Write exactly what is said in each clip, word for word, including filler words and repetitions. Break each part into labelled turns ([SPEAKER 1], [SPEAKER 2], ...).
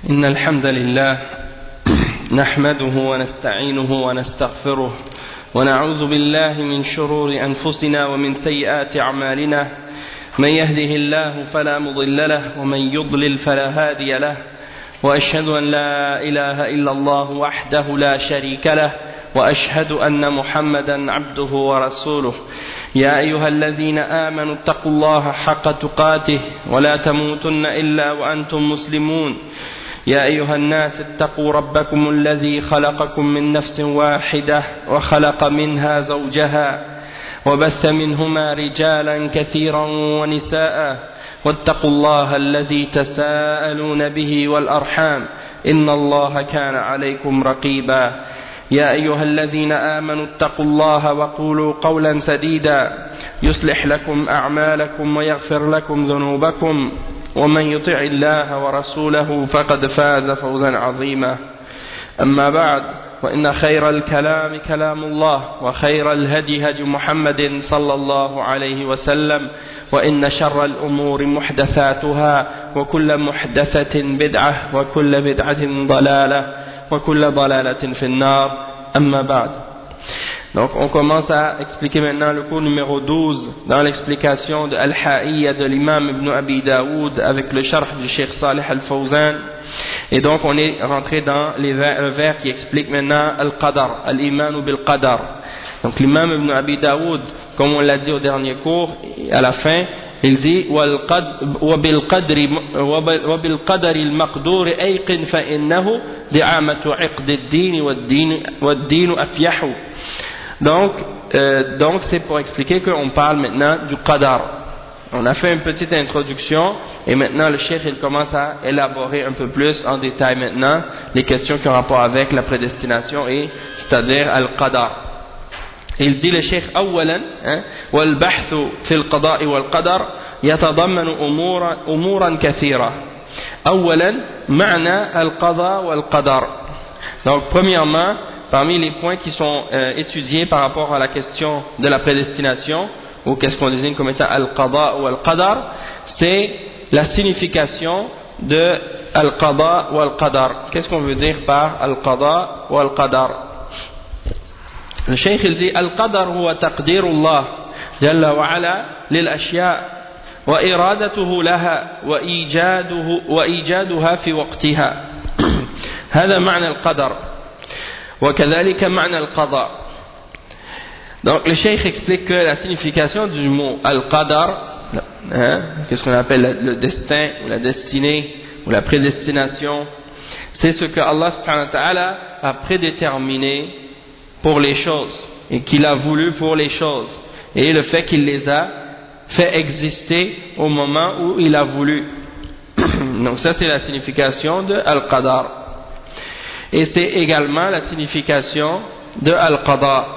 [SPEAKER 1] إن الحمد لله نحمده ونستعينه ونستغفره ونعوذ بالله من شرور أنفسنا ومن سيئات أعمالنا من يهده الله فلا مضل له ومن يضلل فلا هادي له وأشهد أن لا إله إلا الله وحده لا شريك له وأشهد أن محمدا عبده ورسوله يا أيها الذين آمنوا اتقوا الله حق تقاته ولا تموتن إلا وأنتم مسلمون يا أيها الناس اتقوا ربكم الذي خلقكم من نفس واحدة وخلق منها زوجها وبث منهما رجالا كثيرا ونساء واتقوا الله الذي تساءلون به والأرحام إن الله كان عليكم رقيبا يا أيها الذين آمنوا اتقوا الله وقولوا قولا سديدا يصلح لكم أعمالكم ويغفر لكم ذنوبكم ومن يطع الله ورسوله فقد فاز فوزا عظيما أما بعد وإن خير الكلام كلام الله وخير الهدي هدي محمد صلى الله عليه وسلم وإن شر الأمور محدثاتها وكل محدثة بدعة وكل بدعة ضلالة وكل ضلالة في النار أما بعد. Donc on commence à expliquer maintenant le cours numéro douze dans l'explication de Al-Ha'iyya de l'imam Ibn Abi Daoud avec le sharh du Cheikh Salih Al-Fawzan. Et donc on est rentré dans les vers, le vers qui explique maintenant Al-Qadar, Al-Imanu bil-Qadar. Donc l'imam Ibn Abi Daoud, comme on l'a dit au dernier cours, à la fin, il dit وَبِالْقَدَرِ الْمَقْدُورِ أَيْقِنْ فَإِنَّهُ دِعَامَةُ عِقْدِ الدِّينِ وَالدِّينُ أَفْيَحُ. Donc, euh, donc c'est pour expliquer qu'on parle maintenant du qadar. On a fait une petite introduction et maintenant le cheikh il commence à élaborer un peu plus en détail maintenant les questions qui ont rapport avec la prédestination et c'est-à-dire al-qadar. Il dit le cheikh أولا والبحث في القضاء والقدر يتضمن أمورا أمورا كثيرة. أولا معنى القضاء والقدر. Donc premièrement, parmi les points qui sont euh, étudiés par rapport à la question de la prédestination, ou qu'est-ce qu'on désigne comme étant al-qada ou al-qadar, c'est la signification de al-qada ou al-qadar. Qu'est-ce qu'on veut dire par al-qada ou al-qadar? Le cheikh il dit al-qadar huwa taqdirullah jalla wa ala lil ashya' wa iradatuhu laha wa ijaduhu wa ijaduha fi waqtiha. هذا معنى القدر وكذلك معنى القضاء. Donc le cheikh explique que la signification du mot al-qadar, hein, qu'est-ce qu'on appelle le destin ou la destinée ou la prédestination, c'est ce que Allah subhanahu wa ta'ala a prédéterminé pour les choses et qu'il a voulu pour les choses et le fait qu'il les a fait exister au moment où il a voulu. Donc ça c'est la signification de al-qadar. Et c'est également la signification de al-qada.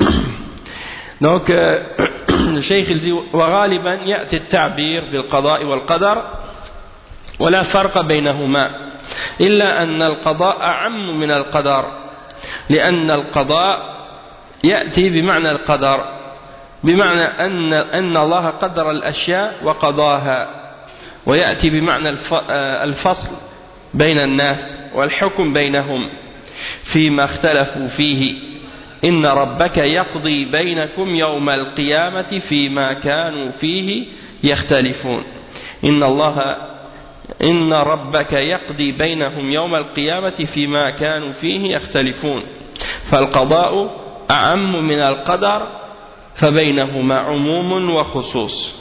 [SPEAKER 1] Donc euh, le cheikh il dit وغالبا يأتي التعبير بالقضاء والقدر ولا فرق بينهما إلا أن القضاء أعم من القدر لأن القضاء يأتي بمعنى القدر بمعنى أن أن الله قدر الأشياء وقضاها ويأتي بمعنى الفصل بين الناس والحكم بينهم فيما اختلفوا فيه إن ربك يقضي بينكم يوم القيامة فيما كانوا فيه يختلفون إن الله إن ربك يقضي بينهم يوم القيامة فيما كانوا فيه يختلفون فالقضاء أعم من القدر فبينهما عموم وخصوص.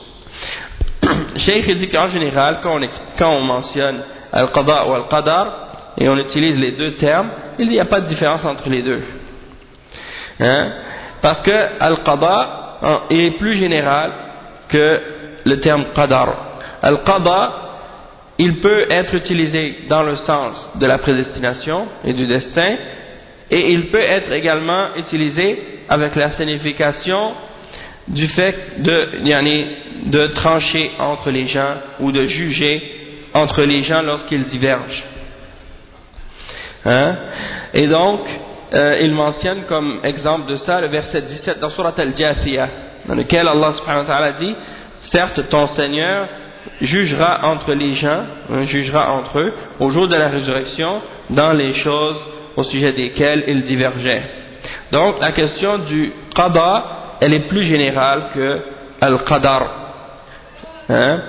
[SPEAKER 1] Cheikh dit qu'en général quand on, quand on mentionne al-qada ou al-qadar et on utilise les deux termes, il dit il n'y a pas de différence entre les deux, hein? Parce que al-qada il est plus général que le terme qadar. Al-qada il peut être utilisé dans le sens de la prédestination et du destin, et il peut être également utilisé avec la signification du fait de, de trancher entre les gens ou de juger entre les gens lorsqu'ils divergent. Hein? Et donc, euh, il mentionne comme exemple de ça le verset dix-sept dans Surat Al-Jathiyah, dans lequel Allah subhanahu wa ta'ala dit: certes ton Seigneur jugera entre les gens, hein, jugera entre eux au jour de la résurrection dans les choses au sujet desquelles ils divergeaient. Donc la question du qada, elle est plus générale que al-qadar. Hein?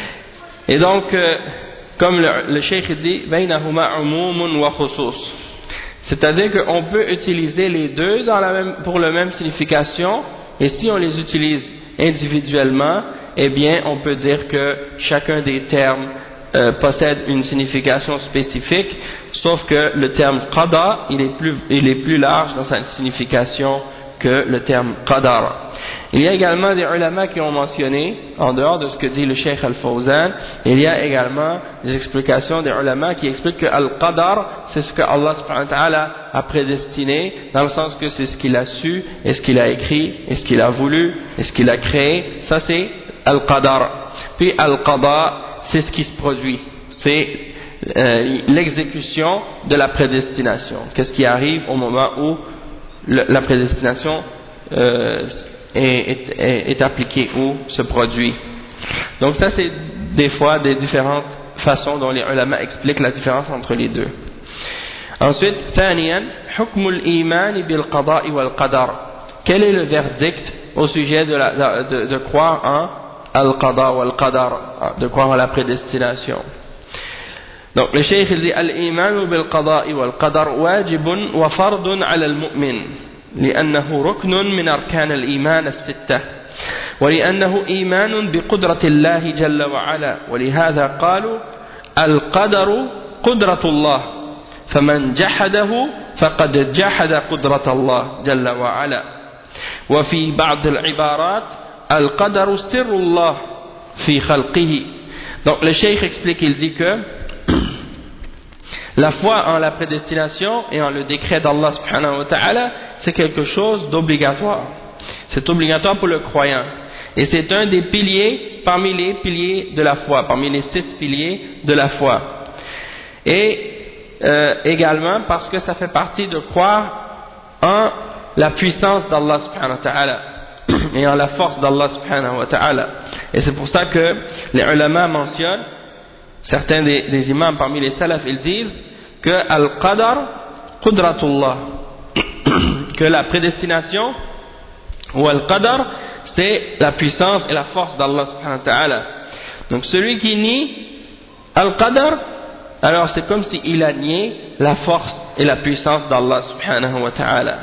[SPEAKER 1] Et donc, euh, comme le, le cheikh dit, baynahuma umumun wa khusus. C'est-à-dire qu'on peut utiliser les deux dans la même, pour la même signification, et si on les utilise individuellement, eh bien on peut dire que chacun des termes euh, possède une signification spécifique, sauf que le terme qada, il est plus, il est plus large dans sa signification que le terme qadar. Il y a également des ulama qui ont mentionné, en dehors de ce que dit le Cheikh Al-Fawzan, il y a également des explications des ulama qui expliquent que Al-Qadar, c'est ce que Allah subhanahu wa ta'ala a prédestiné, dans le sens que c'est ce qu'il a su, et ce qu'il a écrit, et ce qu'il a voulu, et ce qu'il a créé, ça c'est Al-Qadar. Puis Al-Qada, c'est ce qui se produit, c'est euh, l'exécution de la prédestination. Qu'est-ce qui arrive au moment où le, la prédestination euh, Est, est, est appliqué ou se produit. Donc ça c'est des fois des différentes façons dont les ulama expliquent la différence entre les deux. Ensuite, ثانيا حكم الإيمان بالقضاء والقدر. Quel est le verdict au sujet de, la, de, de croire en al-qada wal-qadar, de croire en la prédestination. Donc le cheikh dit al-iman bil-qada'i wal-qadar wajibun wa fardun 'ala al-mu'min. لأنه ركن من أركان الإيمان الستة ولأنه إيمان بقدرة الله جل وعلا ولهذا قالوا القدر قدرة الله فمن جحده فقد جحد قدرة الله جل وعلا وفي بعض العبارات القدر سر الله في خلقه. Donc le cheikh explique, il dit que la foi en la prédestination et en le décret d'Allah subhanahu wa ta'ala, c'est quelque chose d'obligatoire. C'est obligatoire pour le croyant. Et c'est un des piliers parmi les piliers de la foi, parmi les six piliers de la foi. Et euh, également parce que ça fait partie de croire en la puissance d'Allah subhanahu wa ta'ala et en la force d'Allah subhanahu wa ta'ala. Et c'est pour ça que les ulama mentionnent, certains des, des imams parmi les salafs, ils disent que al-qadar qudratullah, que la prédestination ou al-qadar c'est la puissance et la force d'Allah subhanahu wa ta'ala. Donc celui qui nie al-qadar, alors c'est comme s'il a nié la force et la puissance d'Allah subhanahu wa ta'ala.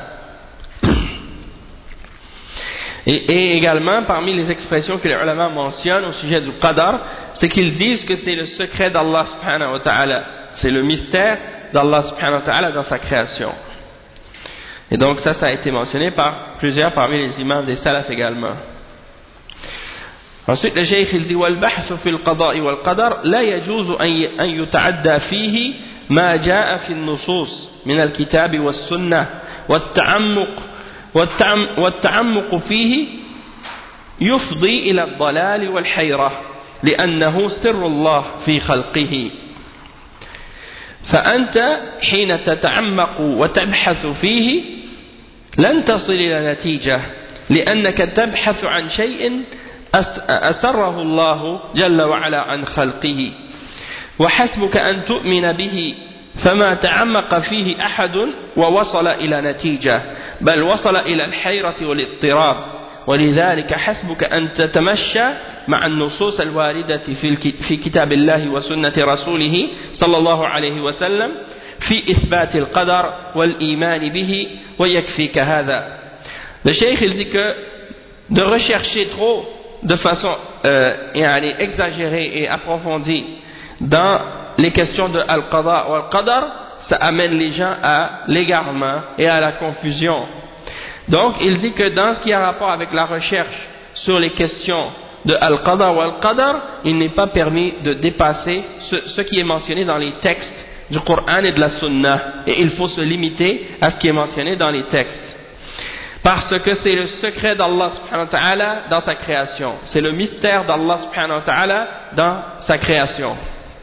[SPEAKER 1] Et, et également parmi les expressions que les ulama mentionnent au sujet du qadar, c'est qu'ils disent que c'est le secret d'Allah subhanahu wa ta'ala, c'est le mystère d'Allah subhanahu wa ta'ala dans sa création. Et donc ça, ça a été mentionné par plusieurs parmi les imams des salafs également. Ensuite le cheikh il dit والبحث في القضاء والقدر لا يجوز أن يتعدى فيه ما جاء في النصوص من الكتاب والسنة والتعمق والتعمق فيه يفضي إلى الضلال والحيرة لأنه سر الله في خلقه. فأنت حين تتعمق وتبحث فيه لن تصل إلى نتيجة لأنك تبحث عن شيء أسره الله جل وعلا عن خلقه وحسبك أن تؤمن به فما تعمق فيه أحد ووصل إلى نتيجة بل وصل إلى الحيرة والاضطراب ولذلك حسبك أن تتمشى مع النصوص الواردة في كتاب الله وسنة رسوله صلى الله عليه وسلم في إثبات القدر والإيمان به ويكفيك هذا. Le cheikh il dit que de rechercher trop de façon euh, exagérée et approfondie dans les questions de al-qada ou al-qadar, ça amène les gens à l'égarement et à la confusion. Donc il dit que dans ce qui a rapport avec la recherche sur les questions de al-qada ou al-qadar, il n'est pas permis de dépasser ce, ce qui est mentionné dans les textes du Coran et de la Sunna, et il faut se limiter à ce qui est mentionné dans les textes. Parce que c'est le secret d'Allah subhanahu wa ta'ala dans sa création. C'est le mystère d'Allah subhanahu wa ta'ala dans sa création.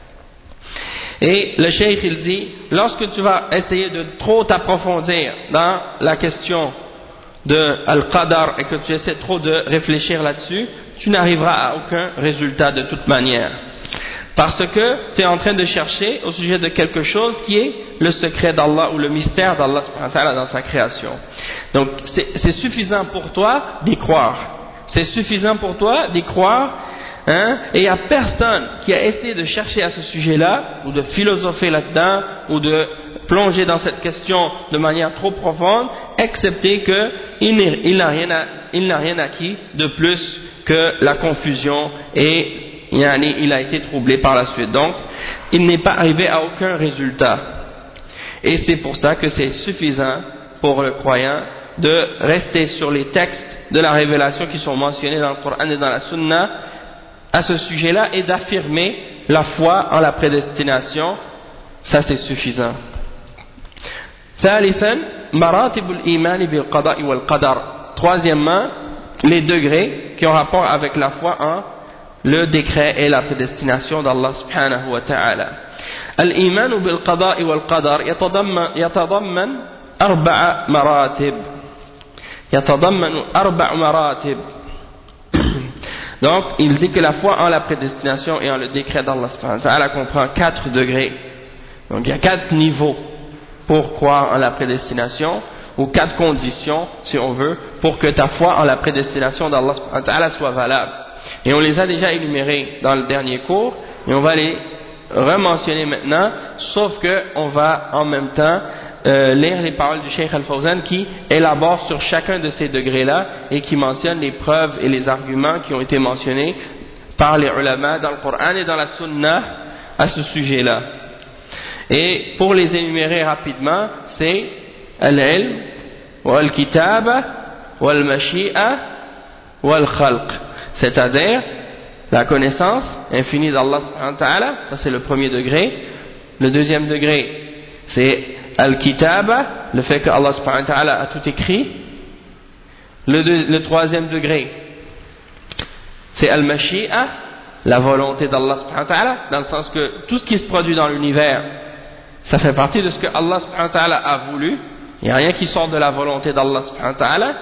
[SPEAKER 1] Et le cheikh il dit, lorsque tu vas essayer de trop t'approfondir dans la question de al-qadar et que tu essaies trop de réfléchir là-dessus, tu n'arriveras à aucun résultat de toute manière. Parce que tu es en train de chercher au sujet de quelque chose qui est le secret d'Allah ou le mystère d'Allah dans sa création. Donc c'est suffisant pour toi d'y croire. C'est suffisant pour toi d'y croire. Hein? Et il n'y a personne qui a essayé de chercher à ce sujet-là, ou de philosopher là-dedans, ou de plonger dans cette question de manière trop profonde, excepté qu'il n'a rien, rien acquis de plus que la confusion et il a été troublé par la suite. Donc, il n'est pas arrivé à aucun résultat. Et c'est pour ça que c'est suffisant pour le croyant de rester sur les textes de la révélation qui sont mentionnés dans le Coran et dans la Sunna à ce sujet-là et d'affirmer la foi en la prédestination. Ça, c'est suffisant. ثالثا مراتب الإيمان بالقضاء والقدر. Troisièmement, les degrés qui ont rapport avec la foi en le décret et la prédestination d'Allah subhanahu wa ta'ala. الإيمان بالقضاء والقدر يتضمن يتضمن أربع مراتب. يتضمن أربع مراتب. Donc, il dit que la foi en la prédestination et en le décret d'Allah subhanahu wa ta'ala comprend quatre degrés. Donc, il y a quatre niveaux pour croire en la prédestination, ou quatre conditions, si on veut, pour que ta foi en la prédestination d'Allah subhanahu wa ta'ala soit valable. Et on les a déjà énumérés dans le dernier cours, et on va les rementionner maintenant, sauf que on va en même temps euh, lire les paroles du Cheikh Al-Fawzan qui élabore sur chacun de ces degrés-là et qui mentionne les preuves et les arguments qui ont été mentionnés par les ulama dans le Coran et dans la Sunna à ce sujet-là. Et pour les énumérer rapidement, c'est al-ilm, wal-kitaba, wal-mashi'a, wal-khalq. C'est-à-dire la connaissance infinie d'Allah subhanahu wa ta'ala, ça c'est le premier degré. Le deuxième degré, c'est al-kitaba, le fait que Allah subhanahu wa ta'ala a tout écrit. Le, deux, le troisième degré, c'est al-mashi'a, la volonté d'Allah subhanahu wa ta'ala, dans le sens que tout ce qui se produit dans l'univers, ça fait partie de ce que Allah subhanahu wa ta'ala a voulu. Il n'y a rien qui sort de la volonté d'Allah subhanahu wa ta'ala.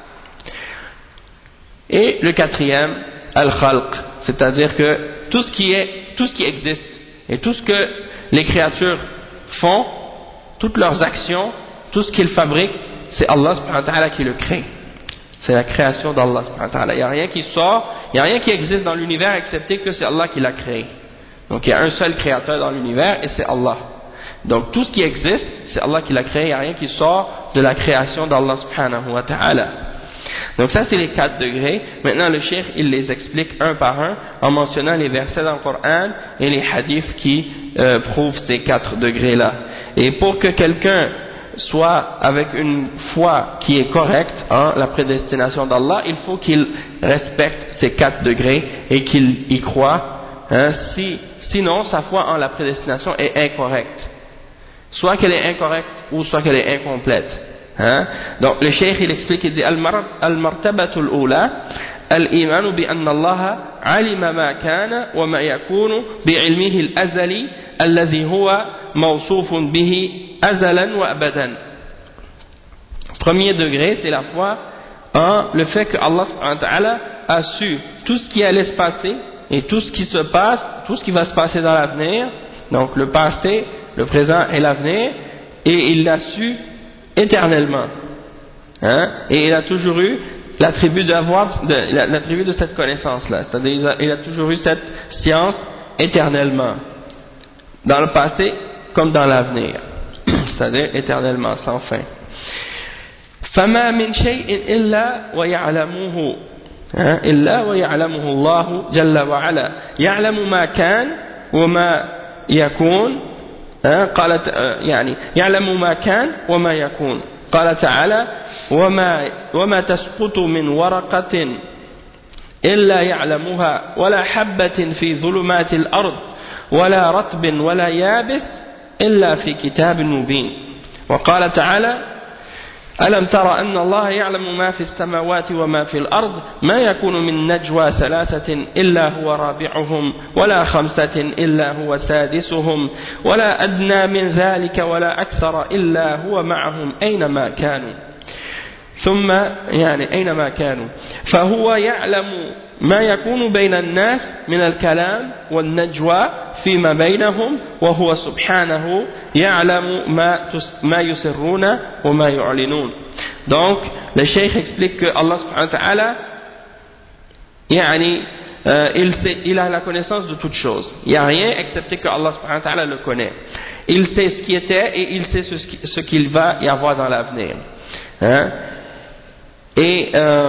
[SPEAKER 1] Et le quatrième, al-khalq, c'est-à-dire que tout ce qui est, tout ce qui existe et tout ce que les créatures font, toutes leurs actions, tout ce qu'ils fabriquent, c'est Allah subhanahu wa ta'ala qui le crée. C'est la création d'Allah subhanahu wa ta'ala. Il n'y a rien qui sort, il n'y a rien qui existe dans l'univers excepté que c'est Allah qui l'a créé. Donc il y a un seul créateur dans l'univers et c'est Allah. Donc tout ce qui existe, c'est Allah qui l'a créé, il n'y a rien qui sort de la création d'Allah subhanahu wa ta'ala. Donc ça c'est les quatre degrés. Maintenant le cheikh il les explique un par un en mentionnant les versets dans le Coran et les hadiths qui euh, prouvent ces quatre degrés là. Et pour que quelqu'un soit avec une foi qui est correcte en la prédestination d'Allah, il faut qu'il respecte ces quatre degrés et qu'il y croit. Hein, si, sinon sa foi en la prédestination est incorrecte. Soit qu'elle est incorrecte ou soit qu'elle est incomplète. Hein? Donc le cheikh il explique, il dit al-martabatu al-ula al-iman bi anna Allah alima ma kana wa ma yakunu bi ilmihi al-azali alladhi huwa mawsoufun bihi azalan wa abadan. Premier degré, c'est la foi en le fait que Allah subhanahu wa ta'ala a su tout ce qui allait se passer et tout ce qui se passe, tout ce qui va se passer dans l'avenir, donc le passé, le présent et l'avenir, et il l'a su éternellement. Hein? Et il a toujours eu l'attribut d'avoir, de, l'attribut de cette connaissance-là. C'est-à-dire, il a toujours eu cette science éternellement. Dans le passé, comme dans l'avenir. C'est-à-dire, éternellement, sans fin. فَمَا مِنْ شَيْءٍ إِلَّا وَيَعْلَمُهُ إِلَّا وَيَعْلَمُهُ اللَّهُ جَلَّ وَعَلَى يَعْلَمُ مَا كَانَ وَمَا يَكُونُ قال يعني يعلم ما كان وما يكون قال تعالى وما وما تسقط من ورقة إلا يعلمها ولا حبة في ظلمات الأرض ولا رطب ولا يابس إلا في كتاب مبين وقال تعالى ألم تر أن الله يعلم ما في السماوات وما في الأرض ما يكون من نجوى ثلاثة إلا هو رابعهم ولا خمسة إلا هو سادسهم ولا أدنى من ذلك ولا أكثر إلا هو معهم أينما كانوا ثم يعني أينما كانوا فهو يعلم ما يكون بين الناس من الكلام والنجوى فيما بينهم وهو سبحانه يعلم ما ما يسرون وما يعلنون. Donc le cheikh explique que Allah subhanahu wa ta'ala يعني euh, il, sait, il a la connaissance de toutes choses. Il n'y a rien excepté que Allah subhanahu wa ta'ala le connaît. Il sait ce qui était et il sait ce qu'il va y avoir dans l'avenir. Hein? Et euh,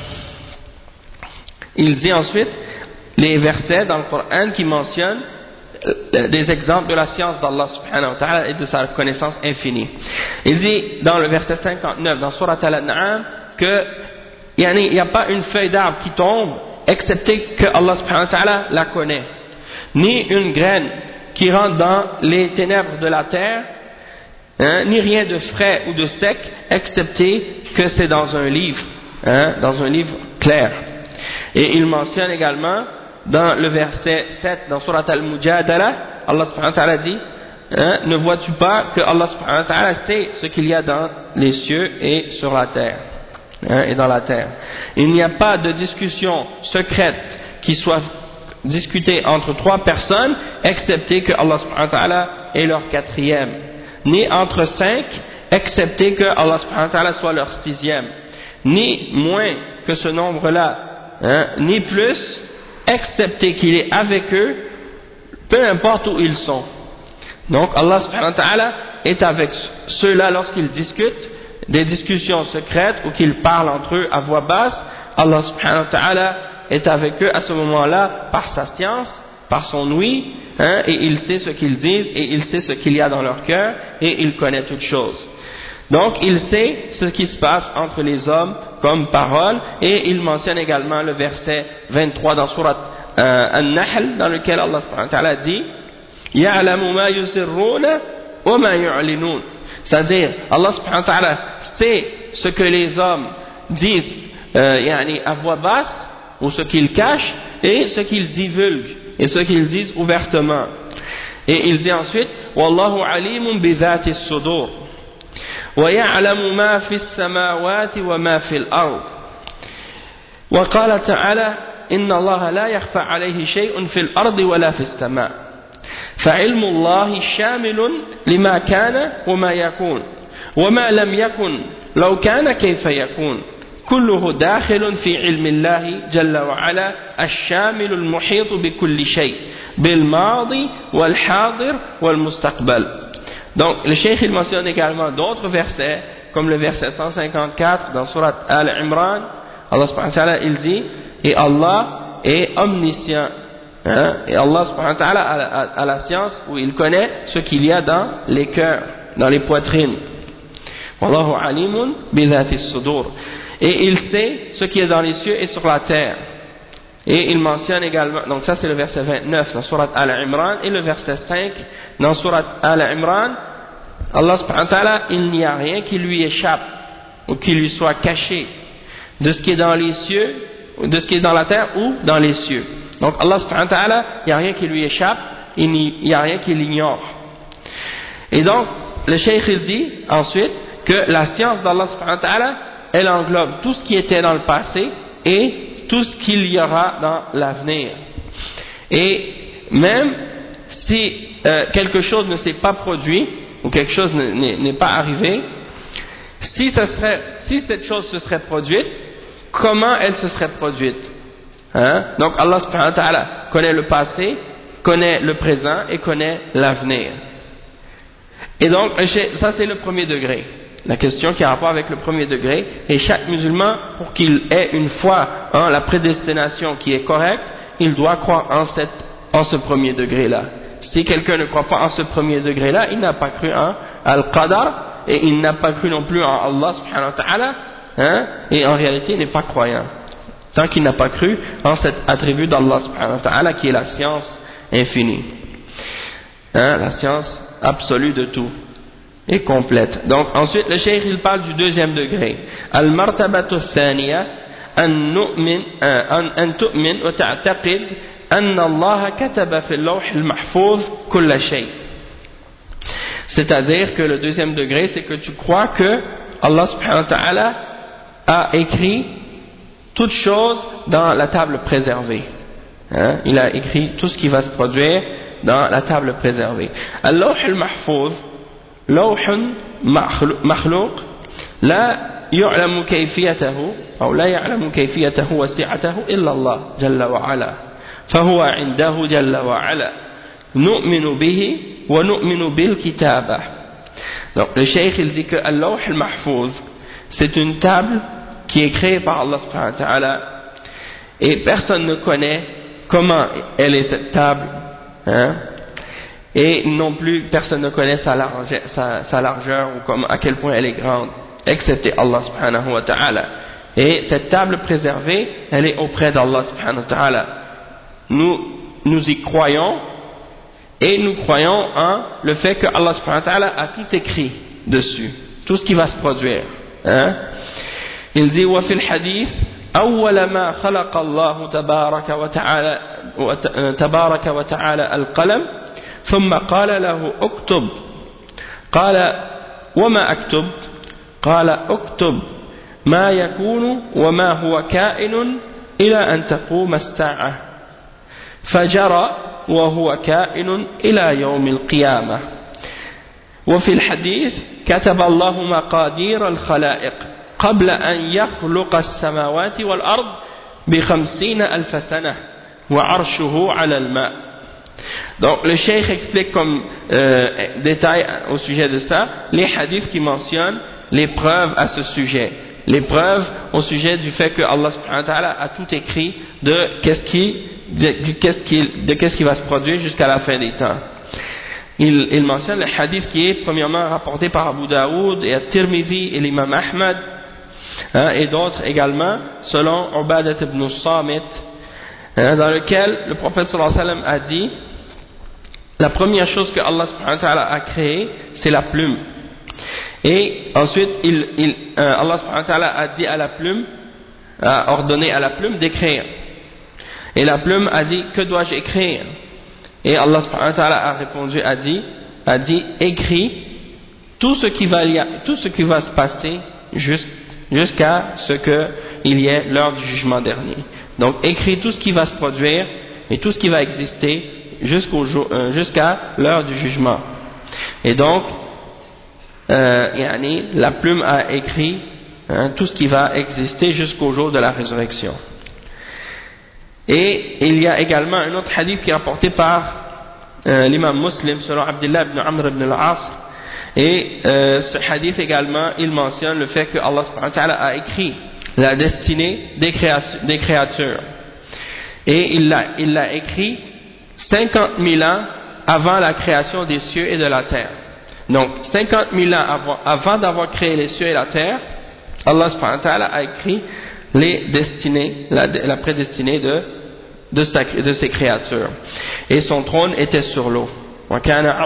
[SPEAKER 1] il dit ensuite les versets dans le Coran qui mentionnent des exemples de la science d'Allah subhanahu wa ta'ala et de sa connaissance infinie. Il dit dans le verset cinquante-neuf dans Surat Al-An'am que il n'y a pas une feuille d'arbre qui tombe excepté que Allah subhanahu wa ta'ala la connaît, ni une graine qui rentre dans les ténèbres de la terre, hein, ni rien de frais ou de sec excepté que c'est dans un livre, hein, dans un livre clair. Et il mentionne également dans le verset sept dans Surat Al-Mujadala, Allah subhanahu wa ta'ala dit, hein, ne vois-tu pas que Allah subhanahu wa ta'ala sait ce qu'il y a dans les cieux et sur la terre, hein, et dans la terre. Il n'y a pas de discussion secrète qui soit discutée entre trois personnes excepté que Allah subhanahu wa ta'ala est leur quatrième, ni entre cinq excepté que Allah subhanahu wa ta'ala soit leur sixième, ni moins que ce nombre-là, hein, ni plus excepté qu'il est avec eux, peu importe où ils sont. Donc Allah subhanahu wa ta'ala est avec ceux-là lorsqu'ils discutent des discussions secrètes ou qu'ils parlent entre eux à voix basse. Allah subhanahu wa ta'ala est avec eux à ce moment-là par sa science, par son ouïe, hein, et il sait ce qu'ils disent et il sait ce qu'il y a dans leur cœur et il connaît toutes choses. Donc il sait ce qui se passe entre les hommes comme parole, et il mentionne également le verset vingt-trois dans Surat euh, An-Nahl dans lequel Allah subhanahu wa ta'ala dit يَعْلَمُ مَا يُسِرُّونَ وَمَا يُعْلِنُونَ, c'est-à-dire Allah subhanahu wa ta'ala sait ce que les hommes disent euh, yani à voix basse ou ce qu'ils cachent et ce qu'ils divulguent et ce qu'ils disent ouvertement. Et il dit ensuite وَاللَّهُ عَلِيمٌ بِذَاتِ الصُّدُورِ ويعلم ما في السماوات وما في الأرض وقال تعالى إن الله لا يخفى عليه شيء في الأرض ولا في السماء فعلم الله شامل لما كان وما يكون وما لم يكن لو كان كيف يكون كله داخل في علم الله جل وعلا الشامل المحيط بكل شيء بالماضي والحاضر والمستقبل. Donc, le cheikh il mentionne également d'autres versets, comme le verset cent cinquante-quatre dans Surat Al-Imran. Allah subhanahu wa ta'ala il dit, et Allah est omniscient, hein, et Allah subhanahu wa ta'ala a, a, a la science où il connaît ce qu'il y a dans les cœurs, dans les poitrines. Wallahu alimun bidhati as-sudur. Et il sait ce qui est dans les cieux et sur la terre. Et il mentionne également, donc ça c'est le verset vingt-neuf dans Surat Al-Imran, et le verset cinq dans Surat Al-Imran, Allah subhanahu wa ta'ala, il n'y a rien qui lui échappe ou qui lui soit caché de ce qui est dans les cieux, de ce qui est dans la terre ou dans les cieux. Donc Allah subhanahu wa ta'ala, il n'y a rien qui lui échappe, il n'y a rien qui l'ignore. Et donc le cheikh il dit ensuite que la science d'Allah subhanahu wa ta'ala, elle englobe tout ce qui était dans le passé et tout ce qu'il y aura dans l'avenir. Et même si euh, quelque chose ne s'est pas produit ou quelque chose n'est pas arrivé, si, ça serait, si cette chose se serait produite, comment elle se serait produite, hein? Donc Allah subhanahu wa ta'ala connaît le passé, connaît le présent et connaît l'avenir. Et donc ça c'est le premier degré, la question qui a rapport avec le premier degré. Et chaque musulman, pour qu'il ait une foi en la prédestination qui est correcte, il doit croire en, cette, en ce premier degré là. Si quelqu'un ne croit pas en ce premier degré là, il n'a pas cru en Al-Qadar et il n'a pas cru non plus en Allah subhanahu wa ta'ala, hein, et en réalité il n'est pas croyant tant qu'il n'a pas cru en cet attribut d'Allah subhanahu wa ta'ala qui est la science infinie, hein, la science absolue de tout et complète. Donc ensuite le cheikh il parle du deuxième degré. Al-martabatu thaniya an nu'min an tu'min wa ta'taqid anna Allah kataba fi al-lawh al-mahfuz kull shay. C'est-à-dire que le deuxième degré c'est que tu crois que Allah subhanahu wa ta'ala a écrit toutes choses dans la table préservée. Hein? Il a écrit tout ce qui va se produire dans la table préservée. Al-Lawh al-Mahfouz, lawhun makhlouq, la يعلم كيفيته أو لا يعلم كيفيته وسعته إلا الله جل وعلا فهو عنده جل وعلا نؤمن به ونؤمن بالكتابة. Donc le cheikh il dit que Al-Lawh al-Mahfouz c'est une table qui est créée par Allah subhanahu wa ta'ala et personne ne connaît comment elle est cette table, hein? Et non plus personne ne connaît sa largeur, sa, sa largeur ou comme, à quel point elle est grande, excepté Allah subhanahu wa ta'ala. Et cette table préservée, elle est auprès d'Allah subhanahu wa ta'ala. Nous, nous y croyons et nous croyons en le fait que Allah subhanahu wa ta'ala a tout écrit dessus, tout ce qui va se produire. Hein? Il dit وفي الحديث أول ما خلق الله تبارك وتعالى تبارك وتعالى القلم ثم قال له اكتب قال وما أكتب قال اكتب ما يكون وما هو كائن إلى أن تقوم الساعة فجرى وهو كائن إلى يوم القيامة. وفي الحديث كتب الله مقادير الخلائق قبل أن يخلق السماوات والأرض بخمسين ألف سنة وعرشه على الماء. Donc le cheikh explique comme euh, détail au sujet de ça les hadiths qui mentionnent les preuves à ce sujet, les preuves au sujet du fait que Allah subhanahu wa ta'ala a tout écrit de qu'est-ce qui de, qu'est-ce qui de qu'est-ce qui va se produire jusqu'à la fin des temps. Il, il mentionne le hadith qui est premièrement rapporté par Abu Daoud et At-Tirmidhi et l'imam Ahmad, hein, et d'autres également selon Ubadah ibn Samit, hein, dans lequel le prophète sallallahu alayhi wa sallam a dit la première chose que Allah subhanahu wa ta'ala a créée c'est la plume. Et ensuite, il, il, euh, Allah subhanahu wa ta'ala a dit à la plume, a ordonné à la plume d'écrire. Et la plume a dit, que dois-je écrire? Et Allah subhanahu wa ta'ala a répondu, a dit, a dit, écris tout ce qui va, tout ce qui va se passer jusqu'à ce qu'il y ait l'heure du jugement dernier. Donc, écris tout ce qui va se produire et tout ce qui va exister jusqu'au jour, euh, jusqu'à l'heure du jugement. Et donc, Euh, yani, la plume a écrit hein, tout ce qui va exister jusqu'au jour de la résurrection. Et il y a également un autre hadith qui est rapporté par euh, l'imam Muslim selon Abdullah ibn Amr ibn al-As. Et euh, ce hadith également, il mentionne le fait que Allah subhanahu wa ta'ala a écrit la destinée des, créa- des créatures. Et il l'a, il l'a écrit cinquante mille ans avant la création des cieux et de la terre. Donc, cinquante mille ans avant, avant d'avoir créé les cieux et la terre, Allah subhanahu wa ta'ala a écrit les destinées, la, la prédestinée de, de, sa, de ses créatures. Et son trône était sur l'eau. Le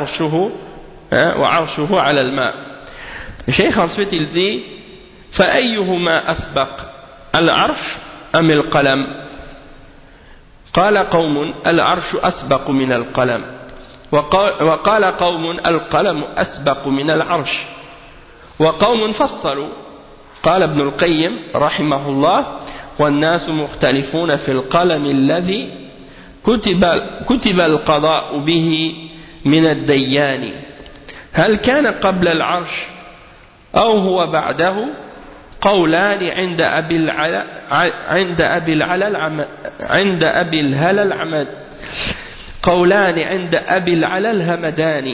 [SPEAKER 1] cheikh ensuite il dit فأيهما أسبق العرش أم القلم قال قوم العرش أسبق من القلم وقال قوم القلم أسبق من العرش وقوم فصلوا قال ابن القيم رحمه الله والناس مختلفون في القلم الذي كتب, كتب القضاء به من الديان هل كان قبل العرش أو هو بعده قولان عند أبي العلا عند أبي العلا عند أبي الهلا العمد قولان عند أبي العلا الهمداني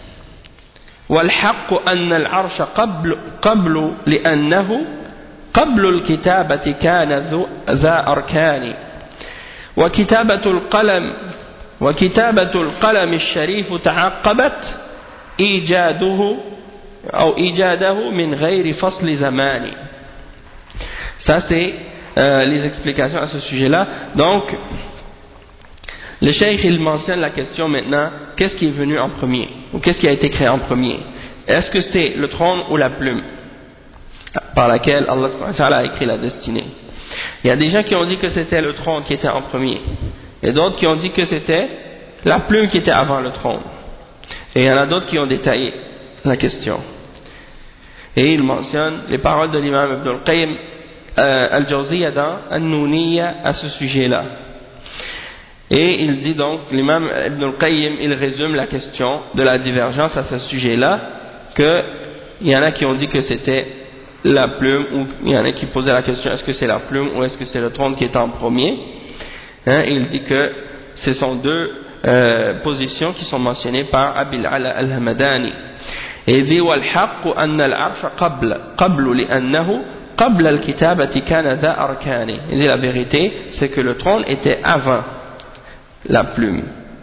[SPEAKER 1] والحق أن العرش قبل, قبل لأنه قبل الكتابة كان ذا أركان وكتابة القلم وكتابة القلم الشريف تعقبت إيجاده أو إيجاده من غير فصل زمان. Ça c'est euh, les explications à ce sujet-là. Donc le cheikh il mentionne la question maintenant, qu'est-ce qui est venu en premier ou qu'est-ce qui a été créé en premier? Est-ce que c'est le trône ou la plume par laquelle Allah subhanahu wa ta'ala a écrit la destinée? Il y a des gens qui ont dit que c'était le trône qui était en premier et d'autres qui ont dit que c'était la plume qui était avant le trône, et il y en a d'autres qui ont détaillé la question. Et il mentionne les paroles de l'imam Ibn al-Qayyim euh, Al-Jawziyya dans An-Nouniyya à ce sujet-là. Et il dit donc, l'imam Ibn al-Qayyim, il résume la question de la divergence à ce sujet-là, qu'il y en a qui ont dit que c'était la plume, ou il y en a qui posaient la question, est-ce que c'est la plume ou est-ce que c'est le trône qui est en premier, hein, et il dit que ce sont deux euh, positions qui sont mentionnées par Abil Ala al-Hamadani. Et il dit, وَالْحَقُّ أَنَّ الْعَرْشَ قَبْلَ قَبْلُ لِأَنَّهُ قَبْلَ الْكِتَابَةِ كَانَ ذَا أَرْكَانِ. Il dit la vérité, c'est que le trône était avant la plume,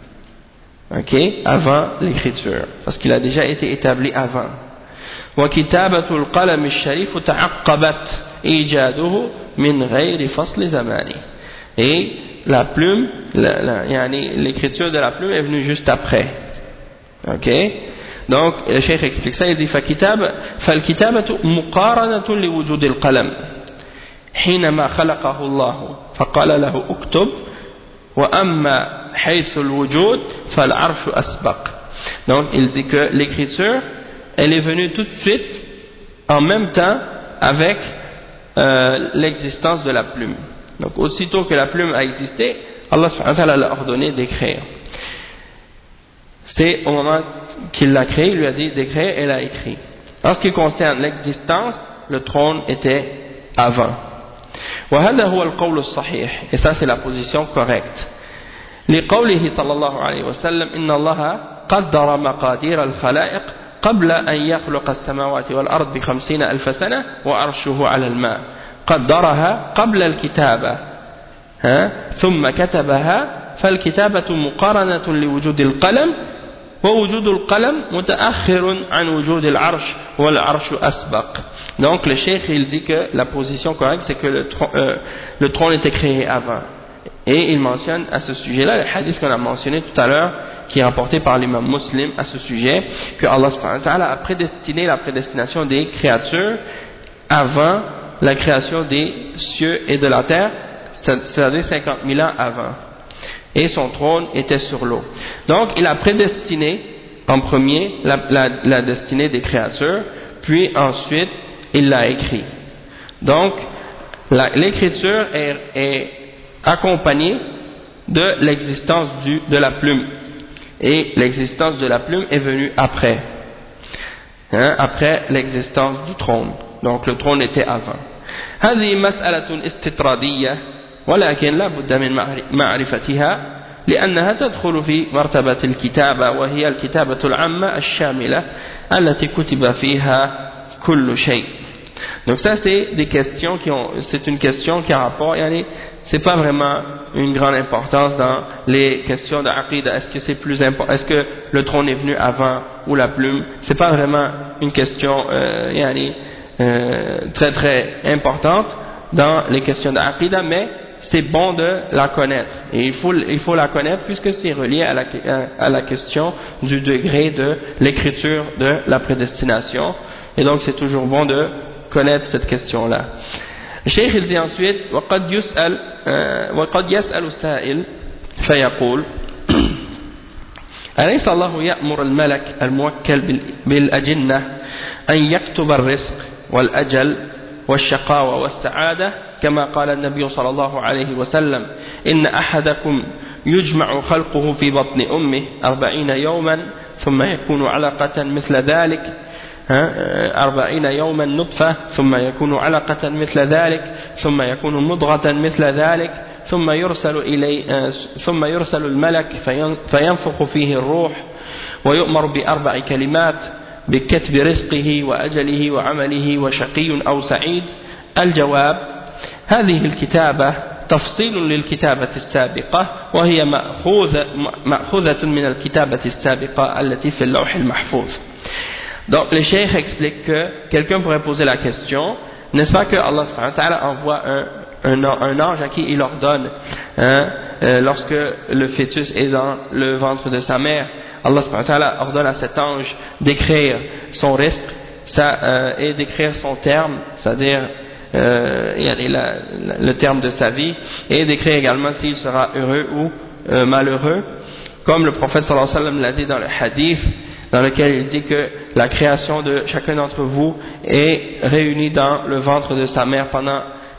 [SPEAKER 1] ok, avant l'écriture, parce qu'il a déjà été établi avant. وكتابة القلم الشريف تعقبت إيجاده من غير فصل زماني. Et la plume, la, la, yani, l'écriture de la plume est venue juste après, ok. Donc le cheikh explique ça, il dit فكتاب فالكتابة مقارنة لوجود القلم حينما خلقه الله فقال له اكتب وأما حيث الوجود فالعرش أسبق. Donc il dit que l'écriture, elle est venue tout de suite en même temps avec euh, l'existence de la plume. Donc aussitôt que la plume a existé, Allah subhanahu wa ta'ala l'a ordonné d'écrire. C'est au moment qu'il l'a créé, il lui a dit d'écrire, elle a écrit. En ce qui concerne l'existence, le trône était avant. وهذا هو القول الصحيح. Et ça c'est la position correcte. لقوله صلى الله عليه وسلم إن الله قدر مقادير الخلائق قبل أن يخلق السماوات والأرض بخمسين ألف سنة وعرشه على الماء قدرها قبل الكتابة ثم كتبها فالكتابة مقارنة لوجود القلم ووجود القلم متأخر عن وجود العرش والعرش أسبق. Donc le cheikh il dit que la position correcte c'est que le, euh, le trône était créé avant. Et il mentionne à ce sujet-là le hadith qu'on a mentionné tout à l'heure, qui est rapporté par l'imam Muslim à ce sujet, que Allah subhanahu wa ta'ala a prédestiné la prédestination des créatures avant la création des cieux et de la terre, c'est-à-dire cinquante mille ans avant. Et son trône était sur l'eau. Donc il a prédestiné en premier la, la, la destinée des créatures, puis ensuite il l'a écrit. Donc l'écriture est, est accompagnée de l'existence du, de la plume. Et l'existence de la plume est venue après, hein, après l'existence du trône. Donc le trône était avant. هذه مسألة استطرادية ولكن لا بد من معرفتها لأنها تدخل في مرتبة الكتابة وهي الكتابة العامة الشاملة التي كتب فيها كل شيء. Donc ça c'est des questions qui ont, c'est une question qui a rapport, yani, c'est pas vraiment une grande importance dans les questions d'Aqidah. Est-ce que c'est plus important, est-ce que le trône est venu avant ou la plume? C'est pas vraiment une question euh, yani, euh, très très importante dans les questions d'Aqidah, mais c'est bon de la connaître. Et il faut, il faut la connaître puisque c'est relié à la, à la question du degré de l'écriture de la prédestination. Et donc c'est toujours bon de connaître cette question-là. Le cheikh il dit ensuite وقد يسأل وقد يسأل السائل فيقول أليس الله يأمر الملك الموكل بالأجنة أن يكتب الرزق والأجل والشقاوة والسعادة كما قال النبي صلى الله عليه وسلم إن أحدكم يجمع خلقه في بطن أمه أربعين يوما ثم يكون علقة مثل ذلك أربعين يوما نطفة ثم يكون علقة مثل ذلك ثم يكون مضغة مثل ذلك ثم يرسل إلي ثم يرسل الملك فينفخ فيه الروح ويؤمر بأربع كلمات بكتب رزقه وأجله وعمله وشقي أو سعيد. الجواب: هذه الكتابة تفصيل للكتابة السابقة وهي مأخوذة مأخوذة من الكتابة السابقة التي في اللوح المحفوظ. Donc le cheikh explique que quelqu'un pourrait poser la question, n'est-ce pas que Allah subhanahu wa ta'ala envoie un, un, un ange à qui il ordonne, hein, euh, lorsque le fœtus est dans le ventre de sa mère, Allah subhanahu wa ta'ala ordonne à cet ange d'écrire son risque ça, euh, et d'écrire son terme, c'est-à-dire euh, la, la, le terme de sa vie, et d'écrire également s'il sera heureux ou euh, malheureux, comme le prophète sallallahu alayhi wa sallam l'a dit dans le hadith, dans lequel il dit que la création de chacun d'entre vous est réunie dans le ventre de sa mère pendant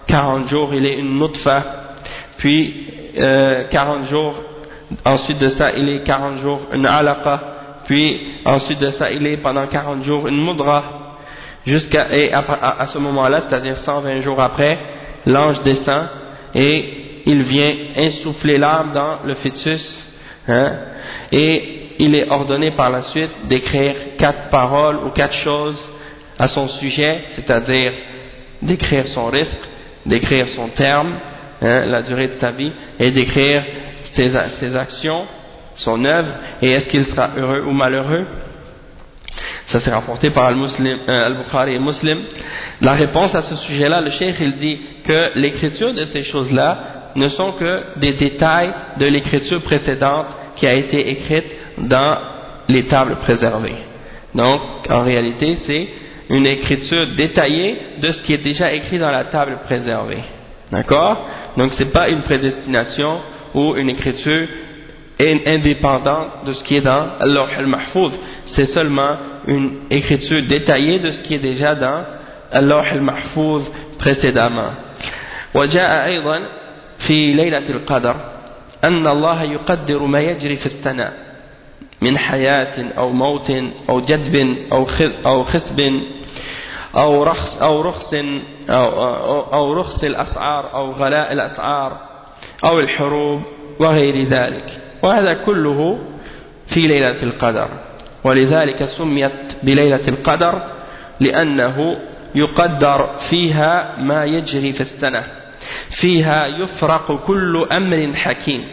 [SPEAKER 1] quarante jours il est une nutfa, puis euh, quarante jours, ensuite de ça il est quarante jours une alaqa, puis ensuite de ça il est pendant quarante jours une mudra, jusqu'à et à, à, à ce moment-là, c'est-à-dire cent vingt jours après, l'ange descend et il vient insuffler l'âme dans le fœtus, hein, et il est ordonné par la suite d'écrire quatre paroles ou quatre choses à son sujet, c'est-à-dire d'écrire son risque, d'écrire son terme, hein, la durée de sa vie, et d'écrire ses, ses actions, son œuvre, et est-ce qu'il sera heureux ou malheureux. Ça c'est rapporté par Al-Muslim, euh, Al-Bukhari et Muslim. La réponse à ce sujet-là, le cheikh il dit que l'écriture de ces choses-là ne sont que des détails de l'écriture précédente qui a été écrite dans les tables préservées. Donc, en réalité, c'est une écriture détaillée de ce qui est déjà écrit dans la table préservée. D'accord? Donc, c'est pas une prédestination ou une écriture indépendante de ce qui est dans Al-Lawh al-Mahfouz. C'est seulement une écriture détaillée de ce qui est déjà dans Al-Lawh al-Mahfouz précédemment. وجاء أيضا في ليلة القدر أن الله يقدر ما يجري في السنة من حياة أو موت أو جدب أو خسب أو رخص أو رخص أو, أو, أو رخص الأسعار أو غلاء الأسعار أو الحروب وغير ذلك، وهذا كله في ليلة القدر، ولذلك سميت بليلة القدر لأنه يقدر فيها ما يجري في السنة، فيها يفرق كل أمر حكيم.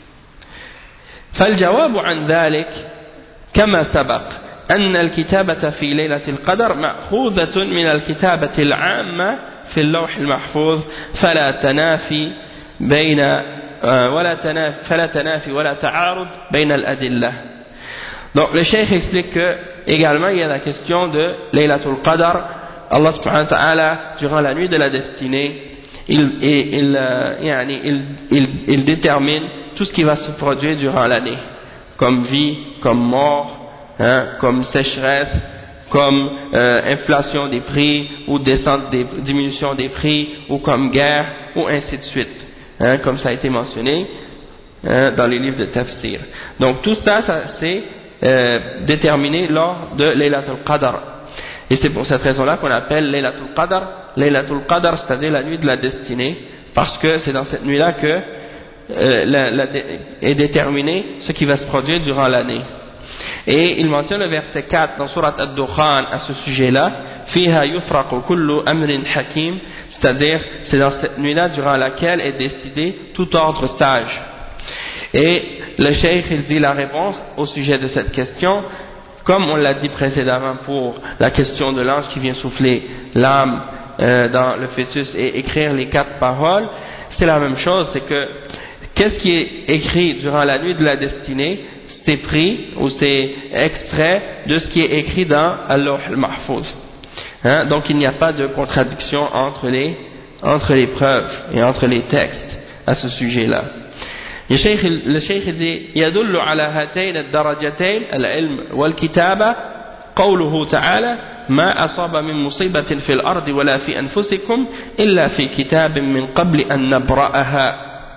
[SPEAKER 1] فالجواب عن ذلك كما سبق أن الكتابة في ليلة القدر مأخوذة من الكتابة العامة في اللوح المحفوظ، فلا تنافي بين ولا تنافي فلا تنافي ولا تعارض بين الأدلة. Donc le cheikh explique que également il y a la question de Laylatul Qadr. Allah subhanahu wa ta'ala, durant la nuit de la destinée, il, il, il, euh, il, il, il détermine tout ce qui va se produire durant l'année, comme vie, comme mort, hein, comme sécheresse, comme euh, inflation des prix, ou descente des, diminution des prix, ou comme guerre, ou ainsi de suite, hein, comme ça a été mentionné hein, dans les livres de tafsir. Donc tout ça, ça c'est euh, déterminé lors de Laylatul Qadr. Et c'est pour cette raison-là qu'on appelle Laylatul Qadr, Laylatul Qadr, c'est-à-dire la nuit de la destinée, parce que c'est dans cette nuit-là que euh, la, la, est déterminé ce qui va se produire durant l'année. Et il mentionne le verset quatre dans Surat Ad-Dukhan à ce sujet-là, Fiha yufraqu kullu amrin hakim, c'est-à-dire c'est dans cette nuit-là durant laquelle est décidé tout ordre sage. Et le cheikh il dit la réponse au sujet de cette question, comme on l'a dit précédemment pour la question de l'ange qui vient souffler l'âme euh, dans le fœtus et écrire les quatre paroles, c'est la même chose, c'est que qu'est-ce qui est écrit durant la nuit de la destinée, c'est pris ou c'est extrait de ce qui est écrit dans Al-Lawh al-Mahfouz. Hein? Donc il n'y a pas de contradiction entre les, entre les preuves et entre les textes à ce sujet-là. الشيخ الشيخ يدل على هاتين الدرجتين العلم والكتابة قوله تعالى ما أصاب من مصيبة في الأرض ولا في أنفسكم إلا في كتاب من قبل أن نبرأها.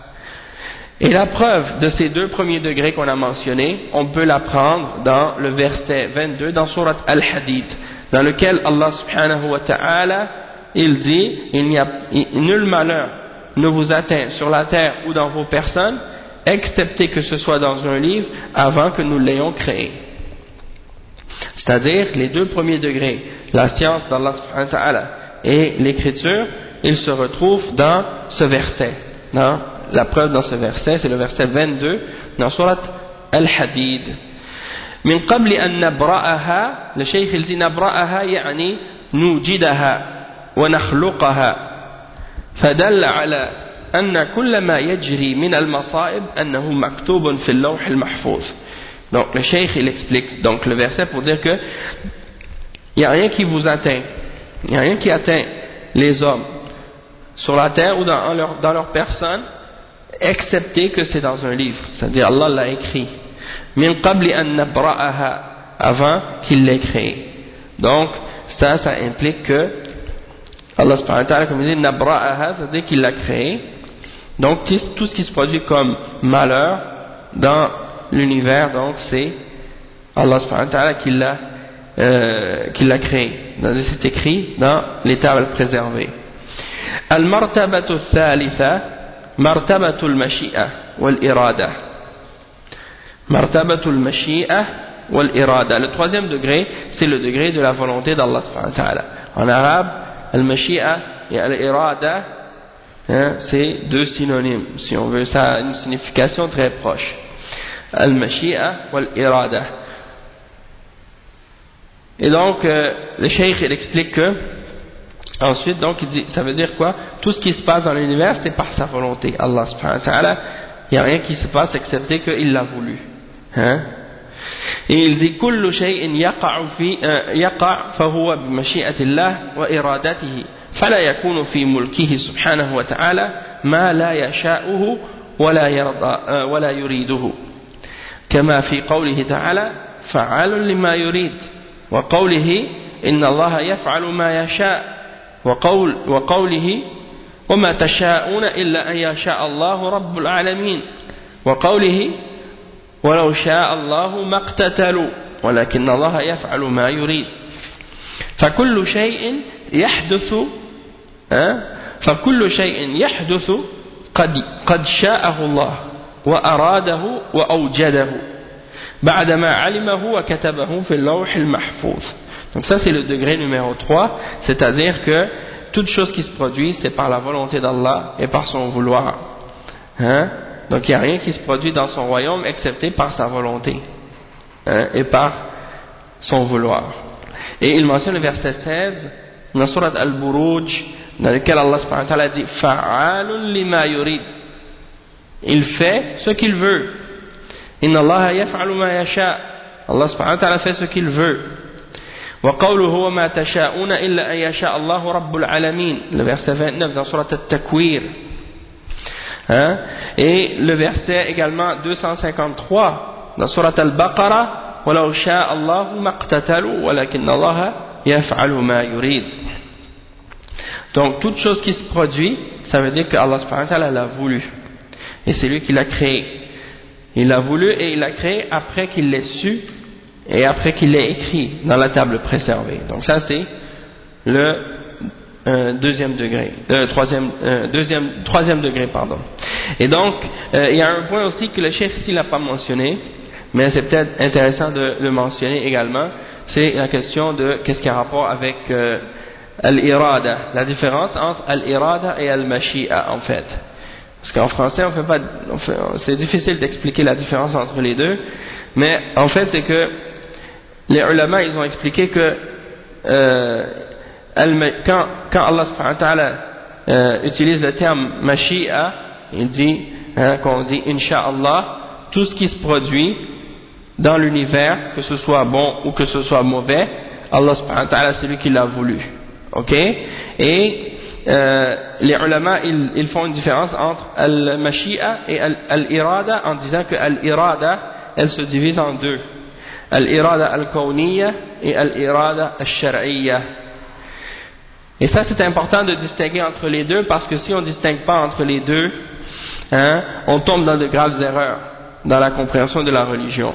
[SPEAKER 1] Et la preuve de ces deux premiers degrés qu'on a mentionnés, on peut la prendre dans le verset vingt-deux dans Surat Al-Hadid, dans lequel Allah subhanahu wa ta'ala il dit il n'y a nul malheur ne vous atteint sur la terre ou dans vos personnes excepté que ce soit dans un livre avant que nous l'ayons créé. C'est-à-dire les deux premiers degrés, la science d'Allah subhanahu wa ta'ala et l'écriture, ils se retrouvent dans ce verset. Dans la preuve dans ce verset, c'est le verset vingt-deux dans Surat Al-Hadid. من قبل أن نبرأها, le cheikh il dit نبرأها يعني نوجدها ونخلقها, فدل على أن كل ما يجري من المصائب أنه مكتوب في اللوح المحفوظ. Donc le cheikh il explique donc le verset pour dire que il n'y a rien qui vous atteint, il n'y a rien qui atteint les hommes sur la terre ou dans leur, dans leur personne excepté que c'est dans un livre, c'est-à-dire Allah l'a écrit min qabli an nabra'aha, avant qu'il l'ait créé. Donc ça ça implique que Allah subhanahu wa ta'ala, comme il dit, nabra'aha, c'est-à-dire qu'il l'a créé. Donc tout ce qui se produit comme malheur dans l'univers, donc c'est Allah subhanahu wa ta'ala qui l'a euh, qui l'a créé. C'est écrit dans les tables préservées. Al-martabatu thalitha martabatu al-mashi'a wal-irada. Martabatu al-mashi'a wal-irada. Le troisième degré, c'est le degré de la volonté d'Allah subhanahu wa ta'ala. En arabe, al-mashi'a et al-irada, hein, c'est deux synonymes, si on veut, ça a une signification très proche. Al-mashi'a wal-irada. Et donc, euh, le cheikh il explique que, ensuite, donc, il dit, ça veut dire quoi? Tout ce qui se passe dans l'univers, c'est par sa volonté. Allah subhanahu wa ta'ala, il n'y a rien qui se passe excepté qu'il l'a voulu. Hein? Et il dit, كل شيء يقع في يقع فهو بمشيئة الله وإرادته فلا يكون في ملكه سبحانه وتعالى ما لا يشاءه ولا يرضى ولا يريده كما في قوله تعالى فعال لما يريد وقوله إن الله يفعل ما يشاء وقول وقوله وما تشاءون إلا أن يشاء الله رب العالمين وقوله ولو شاء الله ما اقتتلوا ولكن الله يفعل ما يريد فكل شيء يحدث فكل شيء يحدث قد قد شاءه الله وأراده وأوجده بعدما علمه وكتبه في اللوح المحفوظ. Donc ça c'est le degré numéro trois, c'est-à-dire que toute chose qui se produit c'est par la volonté d'Allah et par son vouloir. Hein? Donc il n'y a rien qui se produit dans son royaume excepté par sa volonté, hein, et par son vouloir. Et il mentionne le verset seize dans la sourate Al-Buruj, dans lequel Allah subhanahu wa ta'ala dit Fa'alun lima yurid. Il fait ce qu'il veut. Inna Allah yaf'alu ma yasha. Allah subhanahu wa ta'ala fait ce qu'il veut. Wa qawluhu wa ma tasha'una illa an yasha Allahu rabbul alamin. Le verset vingt-neuf dans la sourate At-Takwir. Hein? Et le verset également deux cent cinquante-trois dans Surat Al-Baqarah وَلَوْ شَاءَ اللَّهُ مَا اقْتَتَلُوا وَلَكِنَّ اللَّهَ يَفْعَلُ مَا يُرِيدُ. Donc toute chose qui se produit, ça veut dire que Allah subhanahu wa ta'ala l'a voulu et c'est lui qui l'a créé. Il l'a voulu et il l'a créé après qu'il l'ait su et après qu'il l'ait écrit dans la table préservée. Donc ça c'est le Euh, deuxième degré, euh, troisième, euh, deuxième, troisième degré, pardon. Et donc, euh, il y a un point aussi que le chef ici n'a pas mentionné, mais c'est peut-être intéressant de le mentionner également, c'est la question de qu'est-ce qui a rapport avec euh, al-irada, la différence entre al-irada et al-mashi'a en fait. Parce qu'en français, on fait pas, on fait, c'est difficile d'expliquer la différence entre les deux, mais en fait, c'est que les ulama, ils ont expliqué que euh, Quand, quand Allah subhanahu wa ta'ala euh, utilise le terme mashi'a, il dit, hein, qu'on dit insha'Allah, tout ce qui se produit dans l'univers, que ce soit bon ou que ce soit mauvais, Allah subhanahu wa ta'ala c'est lui qui l'a voulu. Ok? Et euh, les ulama ils, ils font une différence entre al-mashi'a et al-irada en disant que al-irada elle se divise en deux, al-irada al-kawniyya et al-irada al-shar'iyya. Et ça c'est important de distinguer entre les deux parce que si on ne distingue pas entre les deux, hein, on tombe dans de graves erreurs dans la compréhension de la religion.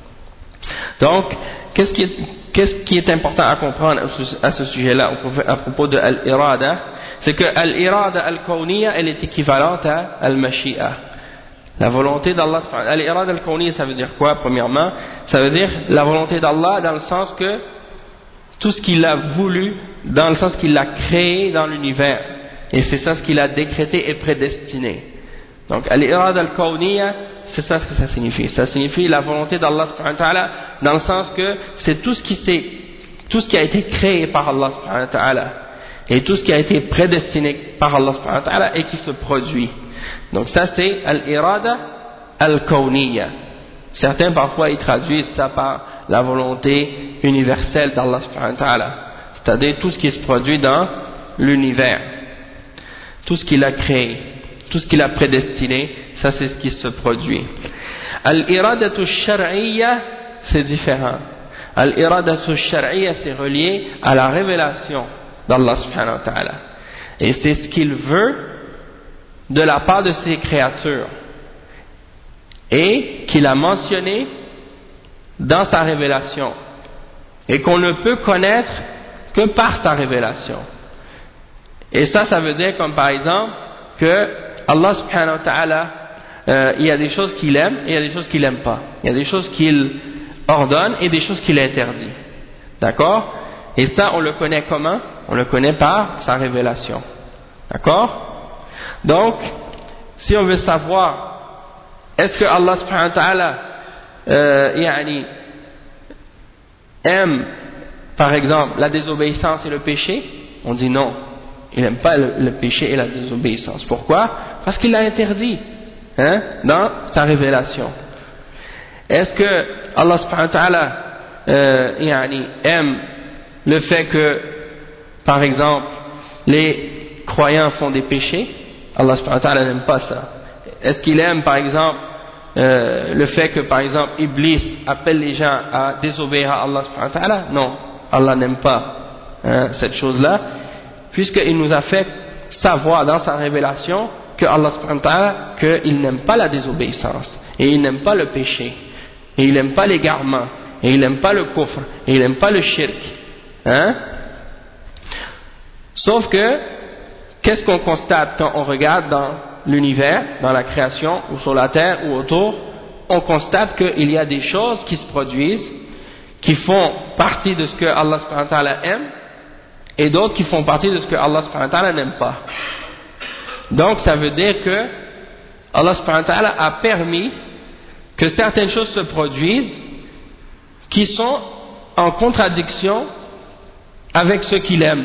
[SPEAKER 1] Donc, qu'est-ce qui est, qu'est-ce qui est important à comprendre à ce sujet-là à propos de al-irada? C'est que al-irada al-kawniyya elle est équivalente à al-mashi'a. La volonté d'Allah, al-irada al-kawniyya ça veut dire quoi premièrement? Ça veut dire la volonté d'Allah dans le sens que tout ce qu'il a voulu, dans le sens qu'il a créé dans l'univers. Et c'est ça ce qu'il a décrété et prédestiné. Donc, al-irada al-kawniyya, c'est ça ce que ça signifie. Ça signifie la volonté d'Allah subhanahu wa ta'ala, dans le sens que c'est tout ce qui s'est, tout ce qui a été créé par Allah subhanahu wa ta'ala. Et tout ce qui a été prédestiné par Allah subhanahu wa ta'ala et qui se produit. Donc ça c'est al-irada al-kawniyya. Certains parfois ils traduisent ça par la volonté universelle d'Allah subhanahu wa ta'ala, c'est-à-dire tout ce qui se produit dans l'univers, tout ce qu'il a créé, tout ce qu'il a prédestiné, ça c'est ce qui se produit. Al-iradatu shar'iyya c'est différent. Al-iradatu shar'iyya c'est relié à la révélation d'Allah subhanahu wa ta'ala. Et c'est ce qu'il veut de la part de ses créatures. Et qu'il a mentionné dans sa révélation. Et qu'on ne peut connaître que par sa révélation. Et ça, ça veut dire comme par exemple que Allah subhanahu wa ta'ala, euh, il y a des choses qu'il aime et il y a des choses qu'il n'aime pas. Il y a des choses qu'il ordonne et des choses qu'il interdit. D'accord? Et ça, on le connaît comment? On le connaît par sa révélation. D'accord? Donc, si on veut savoir, est-ce que Allah subhanahu wa ta'ala euh, yani, aime, par exemple, la désobéissance et le péché? On dit non. Il n'aime pas le, le péché et la désobéissance. Pourquoi? Parce qu'il l'a interdit, hein, dans sa révélation. Est-ce que Allah subhanahu wa ta'ala euh, yani, aime le fait que, par exemple, les croyants font des péchés? Allah subhanahu wa ta'ala n'aime pas ça. Est-ce qu'il aime, par exemple, euh, le fait que, par exemple, Iblis appelle les gens à désobéir à Allah subhanahu wa ta'ala? Non, Allah n'aime pas, hein, cette chose-là, puisqu'il nous a fait savoir dans sa révélation que Allah subhanahu wa ta'ala, qu'il n'aime pas la désobéissance, et il n'aime pas le péché, et il n'aime pas l'égarement, et il n'aime pas le kufr, et il n'aime pas le shirk, hein? Sauf que, qu'est-ce qu'on constate quand on regarde dans l'univers, dans la création, ou sur la terre, ou autour? On constate qu'il y a des choses qui se produisent, qui font partie de ce que Allah subhanahu wa ta'ala aime, et d'autres qui font partie de ce que Allah subhanahu wa ta'ala n'aime pas. Donc ça veut dire que Allah subhanahu wa ta'ala a permis que certaines choses se produisent qui sont en contradiction avec ce qu'il aime.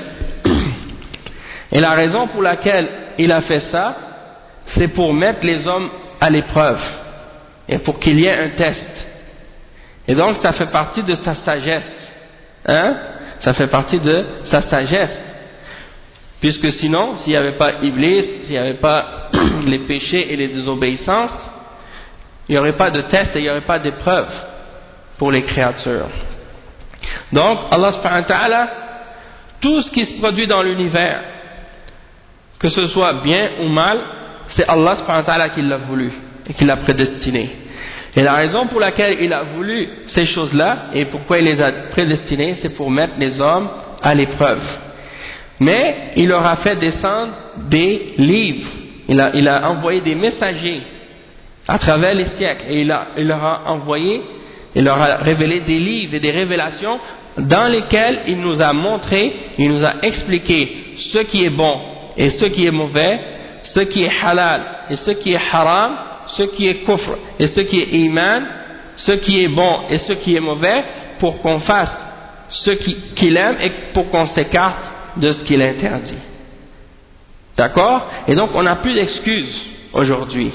[SPEAKER 1] Et la raison pour laquelle il a fait ça, c'est pour mettre les hommes à l'épreuve et pour qu'il y ait un test. Et donc ça fait partie de sa sagesse, hein? Ça fait partie de sa sagesse. Puisque sinon, s'il n'y avait pas Iblis, s'il n'y avait pas les péchés et les désobéissances, il n'y aurait pas de test et il n'y aurait pas d'épreuve pour les créatures. Donc, Allah subhanahu wa ta'ala, tout ce qui se produit dans l'univers, que ce soit bien ou mal, c'est Allah subhanahu wa ta'ala qui l'a voulu et qui l'a prédestiné. Et la raison pour laquelle il a voulu ces choses-là et pourquoi il les a prédestinées, c'est pour mettre les hommes à l'épreuve. Mais il leur a fait descendre des livres, il a, il a envoyé des messagers à travers les siècles et il, a, il leur a envoyé, il leur a révélé des livres et des révélations dans lesquels il nous a montré, il nous a expliqué ce qui est bon et ce qui est mauvais, ce qui est halal et ce qui est haram, ce qui est kufr et ce qui est iman, ce qui est bon et ce qui est mauvais, pour qu'on fasse ce qu'il aime et pour qu'on s'écarte de ce qu'il interdit. D'accord? Et donc on n'a plus d'excuses aujourd'hui,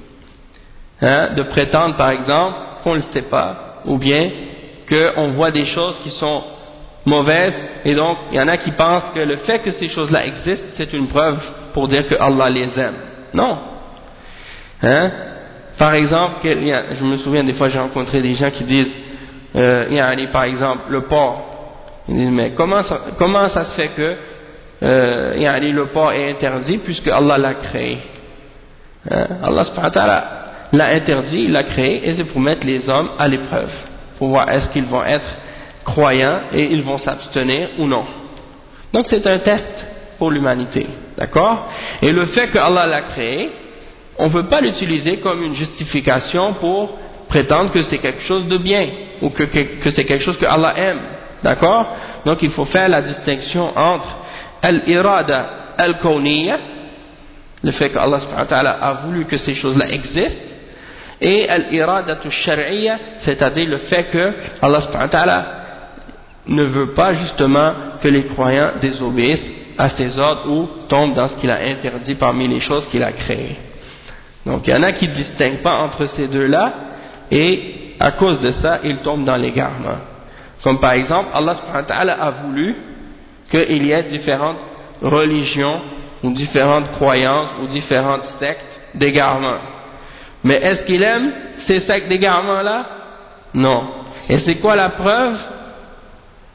[SPEAKER 1] hein, de prétendre par exemple qu'on ne le sait pas, ou bien qu'on voit des choses qui sont mauvaises, et donc il y en a qui pensent que le fait que ces choses-là existent, c'est une preuve pour dire que Allah les aime. Non. Hein? Par exemple, je me souviens des fois j'ai rencontré des gens qui disent, euh, par exemple, le porc. Ils disent, mais comment ça, comment ça se fait que euh, le porc est interdit puisque Allah l'a créé? Hein? Allah subhanahu wa ta'ala l'a interdit, il l'a créé, et c'est pour mettre les hommes à l'épreuve, pour voir est-ce qu'ils vont être croyants et ils vont s'abstenir ou non. Donc c'est un test pour l'humanité, d'accord? Et le fait que Allah l'a créé, on ne peut pas l'utiliser comme une justification pour prétendre que c'est quelque chose de bien ou que, que, que c'est quelque chose que Allah aime, d'accord? Donc il faut faire la distinction entre al-irada al-kawniyya, le fait que Allah subhanahu wa ta'ala a voulu que ces choses-là existent, et al-irada al-shar'iyya, c'est-à-dire le fait que Allah subhanahu wa ta'ala ne veut pas justement que les croyants désobéissent à ses ordres ou tombent dans ce qu'il a interdit parmi les choses qu'il a créées. Donc il y en a qui ne distinguent pas entre ces deux-là, et à cause de ça, ils tombent dans l'égarement. Comme par exemple, Allah subhanahu wa ta'ala a voulu qu'il y ait différentes religions, ou différentes croyances, ou différentes sectes d'égarement. Mais est-ce qu'il aime ces sectes d'égarement-là? Non. Et c'est quoi la preuve?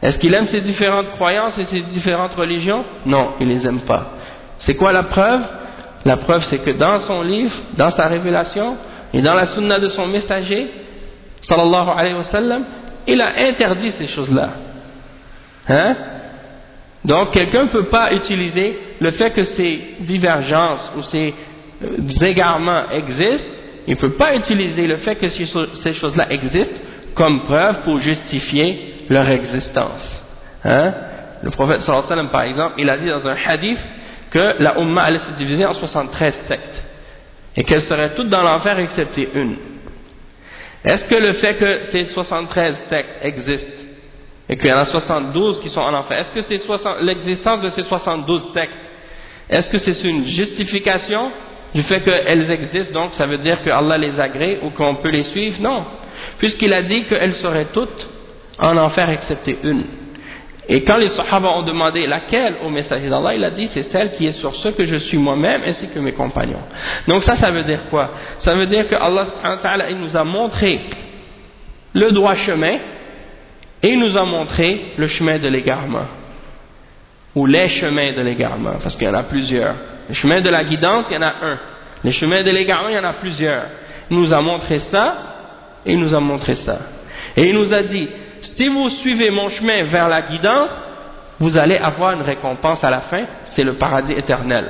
[SPEAKER 1] Est-ce qu'il aime ces différentes croyances et ces différentes religions? Non, il les aime pas. C'est quoi la preuve? La preuve, c'est que dans son livre, dans sa révélation et dans la sunna de son messager, sallallahu alayhi wa sallam, il a interdit ces choses-là. Hein? Donc quelqu'un ne peut pas utiliser le fait que ces divergences ou ces égarements existent, il ne peut pas utiliser le fait que ces choses-là existent comme preuve pour justifier leur existence. Hein? Le prophète sallallahu alayhi wa sallam, par exemple, il a dit dans un hadith que la Ummah allait se diviser en soixante-treize sectes et qu'elles seraient toutes dans l'enfer excepté une. Est-ce que le fait que ces soixante-treize sectes existent et qu'il y en a soixante-douze qui sont en enfer, est-ce que c'est l'existence de ces soixante-douze sectes, est-ce que c'est une justification du fait qu'elles existent, donc ça veut dire que Allah les agrée ou qu'on peut les suivre? Non, puisqu'il a dit qu'elles seraient toutes en enfer excepté une. Et quand les Sahaba ont demandé laquelle au messager d'Allah, il a dit c'est celle qui est sur ce que je suis moi-même ainsi que mes compagnons. Donc ça, ça veut dire quoi? Ça veut dire que Allah subhanahu wa ta'ala, il nous a montré le droit chemin et il nous a montré le chemin de l'égarement, ou les chemins de l'égarement, parce qu'il y en a plusieurs. Le chemin de la guidance, il y en a un. Les chemins de l'égarement, il y en a plusieurs. Il nous a montré ça et il nous a montré ça. Et il nous a dit, si vous suivez mon chemin vers la guidance, vous allez avoir une récompense à la fin, c'est le paradis éternel.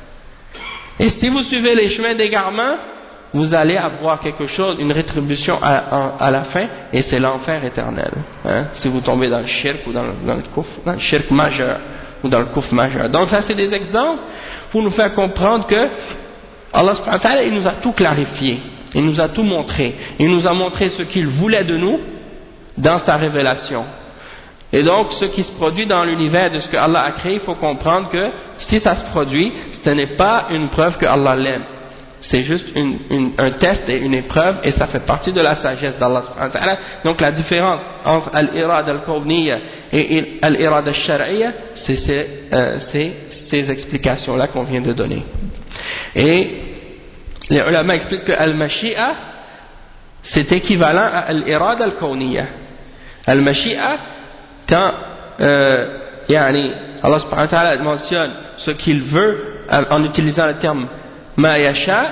[SPEAKER 1] Et si vous suivez les chemins d'égarement, vous allez avoir quelque chose, une rétribution à, à, à la fin, et c'est l'enfer éternel. Hein, si vous tombez dans le shirk ou dans le, dans le kufr, dans le shirk majeur ou dans le kufr majeur. Donc ça, c'est des exemples pour nous faire comprendre que Allah subhanahu wa ta'ala, il nous a tout clarifié, il nous a tout montré, il nous a montré ce qu'il voulait de nous dans sa révélation. Et donc, ce qui se produit dans l'univers de ce que Allah a créé, il faut comprendre que si ça se produit, ce n'est pas une preuve que Allah l'aime. C'est juste une, une, un test et une épreuve, et ça fait partie de la sagesse d'Allah subhanahu wa ta'ala. Donc la différence entre al-irada al-kawniyya et al-irada al-shar'iyya, c'est ces, euh, ces, ces explications-là qu'on vient de donner. Et les ulama expliquent que al-mashi'a, c'est équivalent à al-irada al-kawniyya. Al-mashi'a, quand euh, yani, Allah subhanahu wa ta'ala mentionne ce qu'il veut en utilisant le terme ma yasha,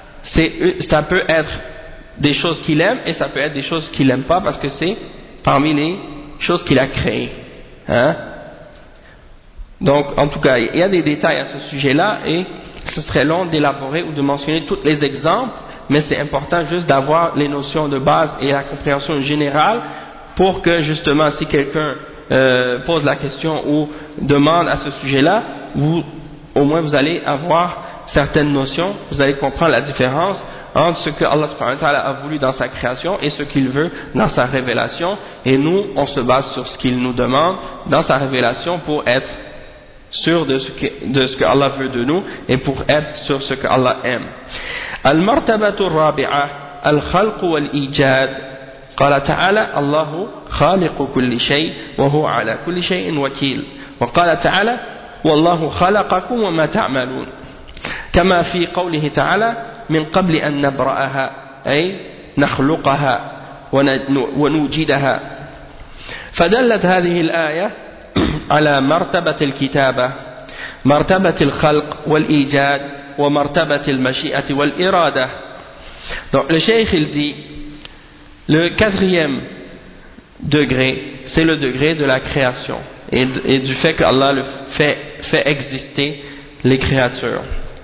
[SPEAKER 1] ça peut être des choses qu'il aime et ça peut être des choses qu'il n'aime pas, parce que c'est parmi les choses qu'il a créées. Hein? Donc en tout cas, il y a des détails à ce sujet-là et ce serait long d'élaborer ou de mentionner tous les exemples, mais c'est important juste d'avoir les notions de base et la compréhension générale pour que justement si quelqu'un euh, pose la question ou demande à ce sujet-là, vous, au moins vous allez avoir certaines notions, vous allez comprendre la différence entre ce que Allah subhanahu wa ta'ala a voulu dans sa création et ce qu'il veut dans sa révélation, et nous on se base sur ce qu'il nous demande dans sa révélation pour être sûr de ce que, de ce que Allah veut de nous et pour être sur ce que Allah aime. Al-martabatu ar-rabi'a al-khalq wal-ijad. قال تعالى الله خالق كل شيء وهو على كل شيء وكيل. وقال تعالى والله خلقكم وما تعملون. كما في قوله تعالى من قبل أن نبرأها أي نخلقها ونوجدها. فدلت هذه الآية على مرتبة الكتابة، مرتبة الخلق والإيجاد، ومرتبة المشيئة والإرادة. Donc le cheikh il dit le quatrième degré, c'est le degré de la création et, et du fait que Allah le fait, fait exister les créatures.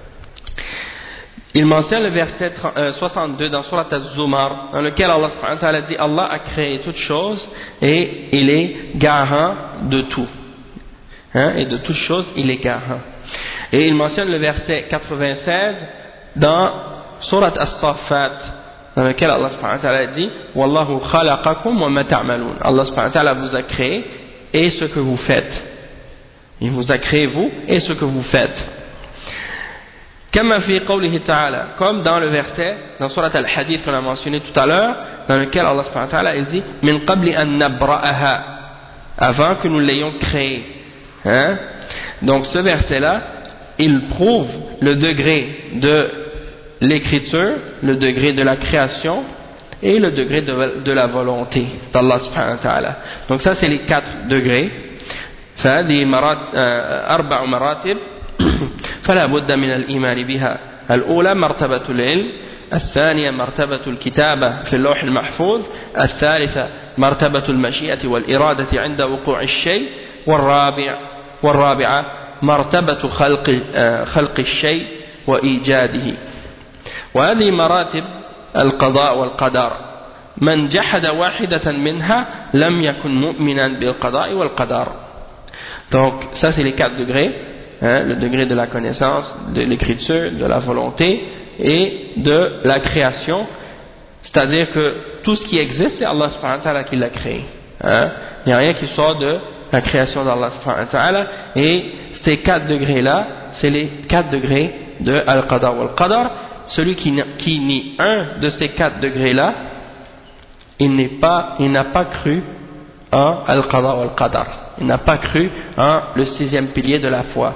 [SPEAKER 1] Il mentionne le verset soixante-deux dans Surat Az-Zumar, dans lequel Allah subhanahu wa ta'ala dit Allah a créé toutes choses et il est garant de tout. Hein, et de toutes choses, il est garant. Et il mentionne le verset quatre-vingt-seize dans Surat As-Saffat, dans lequel Allah subhanahu wa ta'ala dit Wallahu khalaqakum wa ma ta'malun. Allah subhanahu wa ta'ala vous a créé et ce que vous faites. Il vous a créé vous et ce que vous faites. Kama fi qawlihi ta'ala, comme dans le verset dans Surat Al-Hadith qu'on a mentionné tout à l'heure, dans lequel Allah subhanahu wa ta'ala il dit Min qabli an nabra'aha, avant que nous l'ayons créé. Hein? Donc ce verset là il prouve le degré de l'écriture, le degré de la création et le degré de, de la volonté d'Allah subhanahu wa ta'ala. Donc ça c'est les quatre degrés. فهذه مرات أربع مراتب فلا بد من الإيمان بها. الأولى مرتبة العلم، الثانية مرتبة الكتابة في اللوح المحفوظ، الثالثة مرتبة المشيئة والإرادة عند وقوع الشيء، والرابع والرابعة مرتبة خلق خلق الشيء وإيجاده. وهذه مراتب القضاء والقدر من جحد واحدة منها لم يكن مؤمنا بالقضاء والقدر. Donc ça c'est les quatre degrés, hein, le degré de la connaissance, de l'écriture, de la volonté et de la création, c'est-à-dire que tout ce qui existe c'est Allah subhanahu wa ta'ala qui l'a créé, hein. Il n'y a rien qui sort de la création d'Allah subhanahu wa ta'ala, et ces quatre degrés là c'est les quatre degrés de Al-Qadar wal-Qadar. Celui qui, qui nie un de ces quatre degrés là, il n'est pas, il n'a pas cru en Al-Qadar wal-Qadar, il n'a pas cru en le sixième pilier de la foi.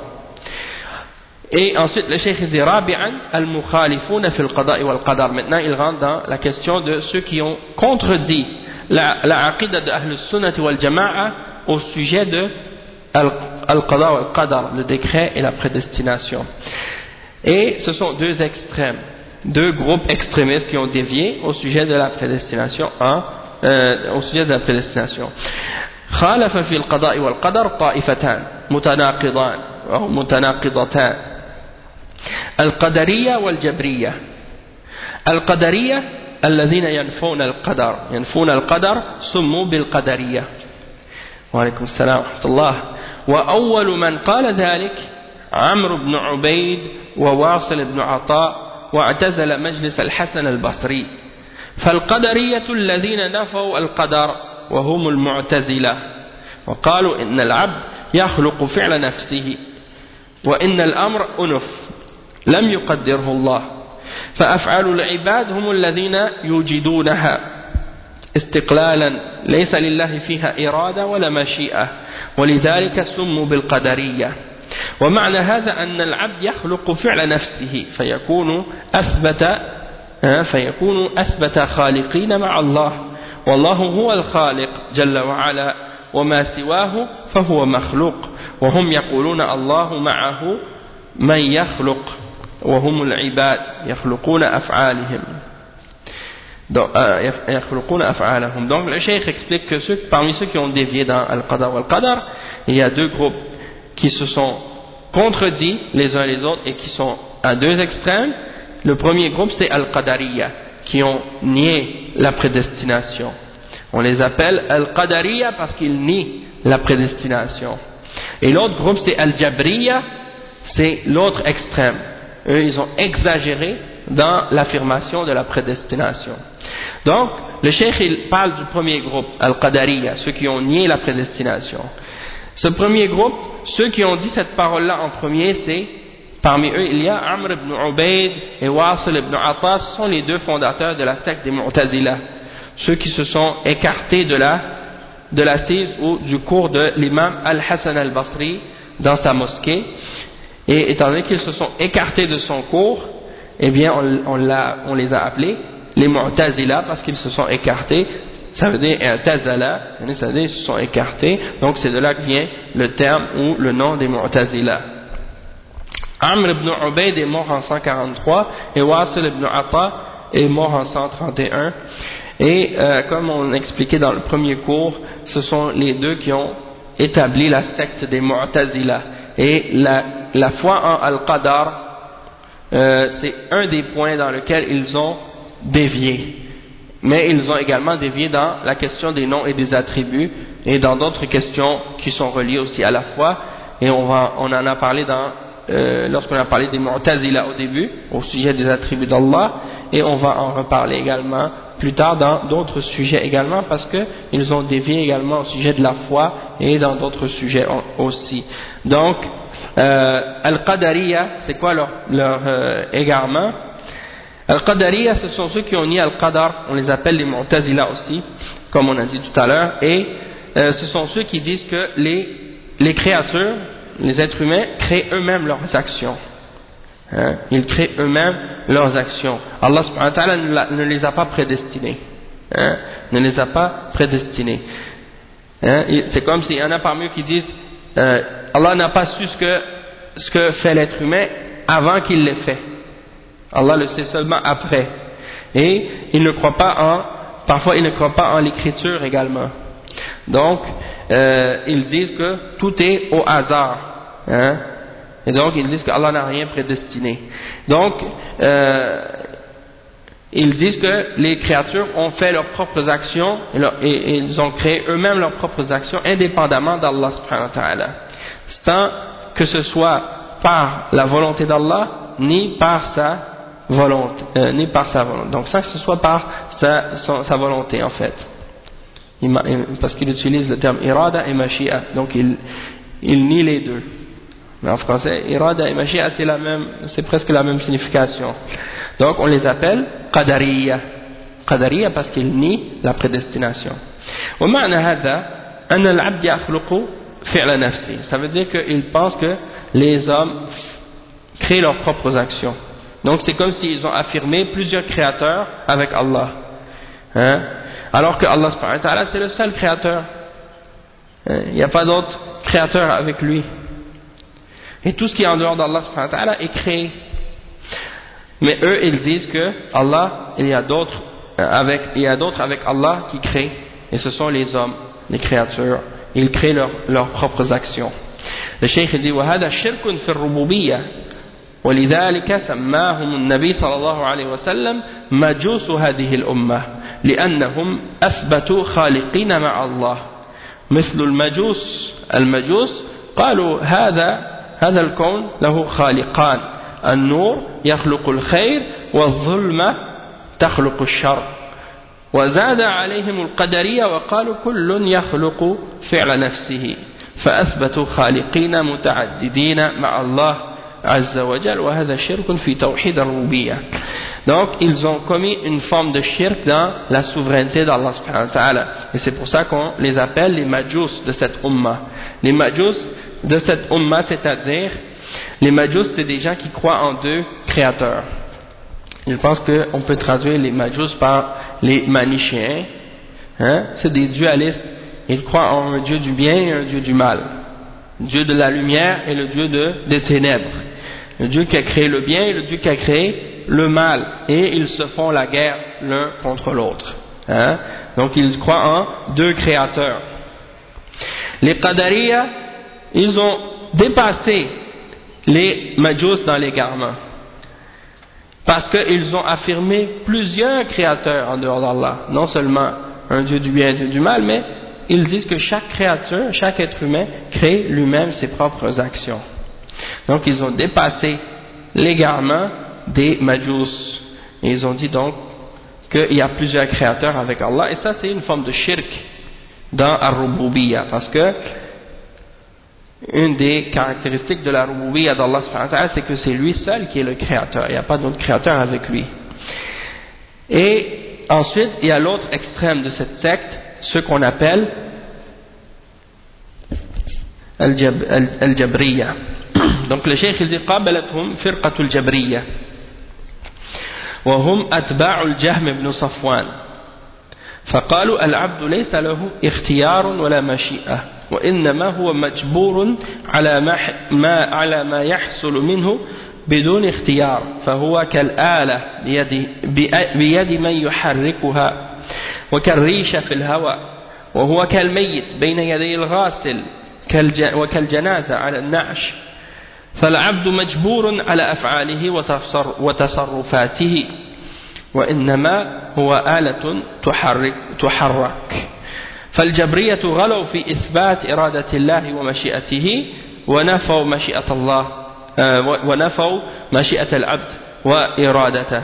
[SPEAKER 1] Et ensuite le cheikh dit Rabi'an al-mukhalifuna fi al-qada'i wal-qadar. Maintenant il rentre dans la question de ceux qui ont contredit la, la aqida de Ahl al-Sunnah wal-Jama'a au sujet de al-Qada' wal-Qadar, le décret et la prédestination. Et ce sont deux extrêmes, deux groupes extrémistes qui ont dévié au sujet de la prédestination, hein, euh, au sujet de la prédestination. خالف في القضاء والقدر طائفتان متناقضان أو متناقضتان القدرية والجبرية. القدرية الذين ينفون القدر ينفون القدر سموا بالقدرية. وعليكم السلام ورحمة الله. وأول من قال ذلك عمرو بن عبيد وواصل بن عطاء واعتزل مجلس الحسن البصري. فالقدرية الذين نفوا القدر وهم المعتزلة وقالوا إن العبد يخلق فعل نفسه وإن الأمر أنف لم يقدره الله، فأفعال العباد هم الذين يوجدونها استقلالا ليس لله فيها إرادة ولا مشيئة، ولذلك سموا بالقدرية. ومعنى هذا أن العبد يخلق فعل نفسه فيكون أثبت فيكون أثبت خالقين مع الله، والله هو الخالق جل وعلا وما سواه فهو مخلوق، وهم يقولون الله معه من يخلق وهم العباد يخلقون أفعالهم. Donc, euh, Donc le cheikh explique que ceux, parmi ceux qui ont dévié dans Al-Qada wal-Qadar, il y a deux groupes qui se sont contredits les uns les autres et qui sont à deux extrêmes. Le premier groupe c'est Al-Qadariya, qui ont nié la prédestination. On les appelle Al-Qadariya parce qu'ils nient la prédestination. Et l'autre groupe c'est Al-Jabriya, c'est l'autre extrême. Eux ils ont exagéré dans l'affirmation de la prédestination. Donc le cheikh il parle du premier groupe, Al-Qadariya, ceux qui ont nié la prédestination. Ce premier groupe, ceux qui ont dit cette parole-là en premier, c'est, parmi eux, il y a Amr ibn Ubayd et Wasil ibn Atta, ce sont les deux fondateurs de la secte des Mu'tazila, ceux qui se sont écartés de la, de l'assise ou du cours de l'imam Al-Hassan al-Basri dans sa mosquée, et étant donné qu'ils se sont écartés de son cours, eh bien on, on, l'a, on les a appelés les Mu'tazila parce qu'ils se sont écartés. Ça veut dire I'tazala, ça veut dire ils se sont écartés, donc c'est de là que vient le terme ou le nom des Mu'tazila. Amr ibn Ubayd est mort en cent quarante-trois et Wasil ibn Atta est mort en cent trente et un. Et euh, comme on expliquait dans le premier cours, ce sont les deux qui ont établi la secte des Mu'tazila. Et la, la foi en Al-Qadar, euh, c'est un des points dans lequel ils ont dévié. Mais ils ont également dévié dans la question des noms et des attributs et dans d'autres questions qui sont reliées aussi à la foi. Et on, va, on en a parlé dans, euh, lorsqu'on a parlé des Mu'tazila au début, au sujet des attributs d'Allah, et on va en reparler également plus tard dans d'autres sujets également, parce qu'ils ont dévié également au sujet de la foi et dans d'autres sujets aussi. Donc, euh, Al-Qadariya, c'est quoi leur, leur euh, égarement? Al-Qadariya, ce sont ceux qui ont nié Al-Qadar, on les appelle les Mu'tazila aussi, comme on a dit tout à l'heure, et euh, ce sont ceux qui disent que les, les créatures, les êtres humains, créent eux-mêmes leurs actions. Hein? Ils créent eux-mêmes leurs actions. Allah subhanahu wa ta'ala ne les a pas prédestinés. hein, ne les a pas prédestinés. Hein, c'est comme s'il y en a parmi eux qui disent euh, Allah n'a pas su ce que, ce que fait l'être humain avant qu'il l'ait fait. Allah le sait seulement après. Et ils ne croient pas en, parfois ils ne croient pas en l'écriture également. Donc, euh, ils disent que tout est au hasard. Hein? Et donc, ils disent qu'Allah n'a rien prédestiné. Donc, euh, ils disent que les créatures ont fait leurs propres actions et, leur, et, et ils ont créé eux-mêmes leurs propres actions indépendamment d'Allah subhanahu wa ta'ala, sans que ce soit par la volonté d'Allah ni par sa volonté, euh, ni par sa volonté. Donc, sans que ce soit par sa, son, sa volonté en fait. Parce qu'il utilise le terme irada et mashia, donc il, il nie les deux. Mais en français, irada et mashia, c'est la même, c'est presque la même signification. Donc on les appelle qadariya. Qadariya parce qu'ils nient la prédestination. ومعنى هذا أن العبد يخلق فعل نفسه. Ça veut dire qu'ils pensent que les hommes créent leurs propres actions. Donc c'est comme s'ils ont affirmé plusieurs créateurs avec Allah. Hein? Alors que Allah subhanahu wa ta'ala c'est le seul créateur. Il n'y a pas d'autre créateur avec lui. Et tout ce qui est en dehors d'Allah subhanahu wa ta'ala est créé. Mais eux ils disent que Allah, il y a d'autres avec, il y a d'autres avec Allah qui créent. Et ce sont les hommes, les créatures. Ils créent leur, leurs propres actions. Le cheikh dit وهذا شرك في الربوبية ولذلك سماهم النبي صلى الله عليه وسلم مجوس هذه الأمة لأنهم أثبتوا خالقين مع الله مثل المجوس المجوس قالوا هذا هذا الكون له خالقان النور يخلق الخير والظلمة تخلق الشر وزاد عليهم القدرية وقالوا كل يخلق فعل نفسه فأثبتوا خالقين متعددين مع الله عز وجل وهذا شرك في توحيد الربوبية. Donc ils ont commis une forme de shirk dans la souveraineté d'Allah subhanahu wa ta'ala et c'est pour ça qu'on les appelle les majus de cette umma. Les majus de cette umma, c'est-à-dire les majus c'est des gens qui croient en deux créateurs. Je pense qu'on peut traduire les majus par les manichéens, hein? C'est des dualistes, ils croient en un dieu du bien et un dieu du mal, le dieu de la lumière et le dieu de, des ténèbres, le dieu qui a créé le bien et le dieu qui a créé le mal, et ils se font la guerre l'un contre l'autre, hein? Donc ils croient en deux créateurs. Les Qadariya, ils ont dépassé les majus dans l'égarement parce qu'ils ont affirmé plusieurs créateurs en dehors d'Allah, non seulement un dieu du bien et un dieu du mal, mais ils disent que chaque créature, chaque être humain crée lui-même ses propres actions. Donc ils ont dépassé l'égarement des majus et ils ont dit donc qu'il y a plusieurs créateurs avec Allah, et ça c'est une forme de shirk dans Ar-Rububiyya, parce que une des caractéristiques de la Rububiyya d'Allah subhanahu wa ta'ala, c'est que c'est lui seul qui est le créateur, il n'y a pas d'autre créateur avec lui. Et ensuite il y a l'autre extrême de cette secte, ceux qu'on appelle Al-Jabriyya. Donc le cheikh il dit قابلتهم فرقة الجبرية وهم أتباع الجهم بن صفوان فقالوا العبد ليس له اختيار ولا مشيئة وإنما هو مجبور على ما على ما يحصل منه بدون اختيار فهو كالآلة بيد, بيد من يحركها وكالريشة في الهواء وهو كالميت بين يدي الغاسل وكالجنازة على النعش فالعبد مجبور على أفعاله وتصرفاته وإنما هو آلة تحرك, تحرك فالجبرية غلوا في إثبات إرادة الله ومشيئته ونفوا مشيئة الله ونفوا مشيئة العبد وإرادته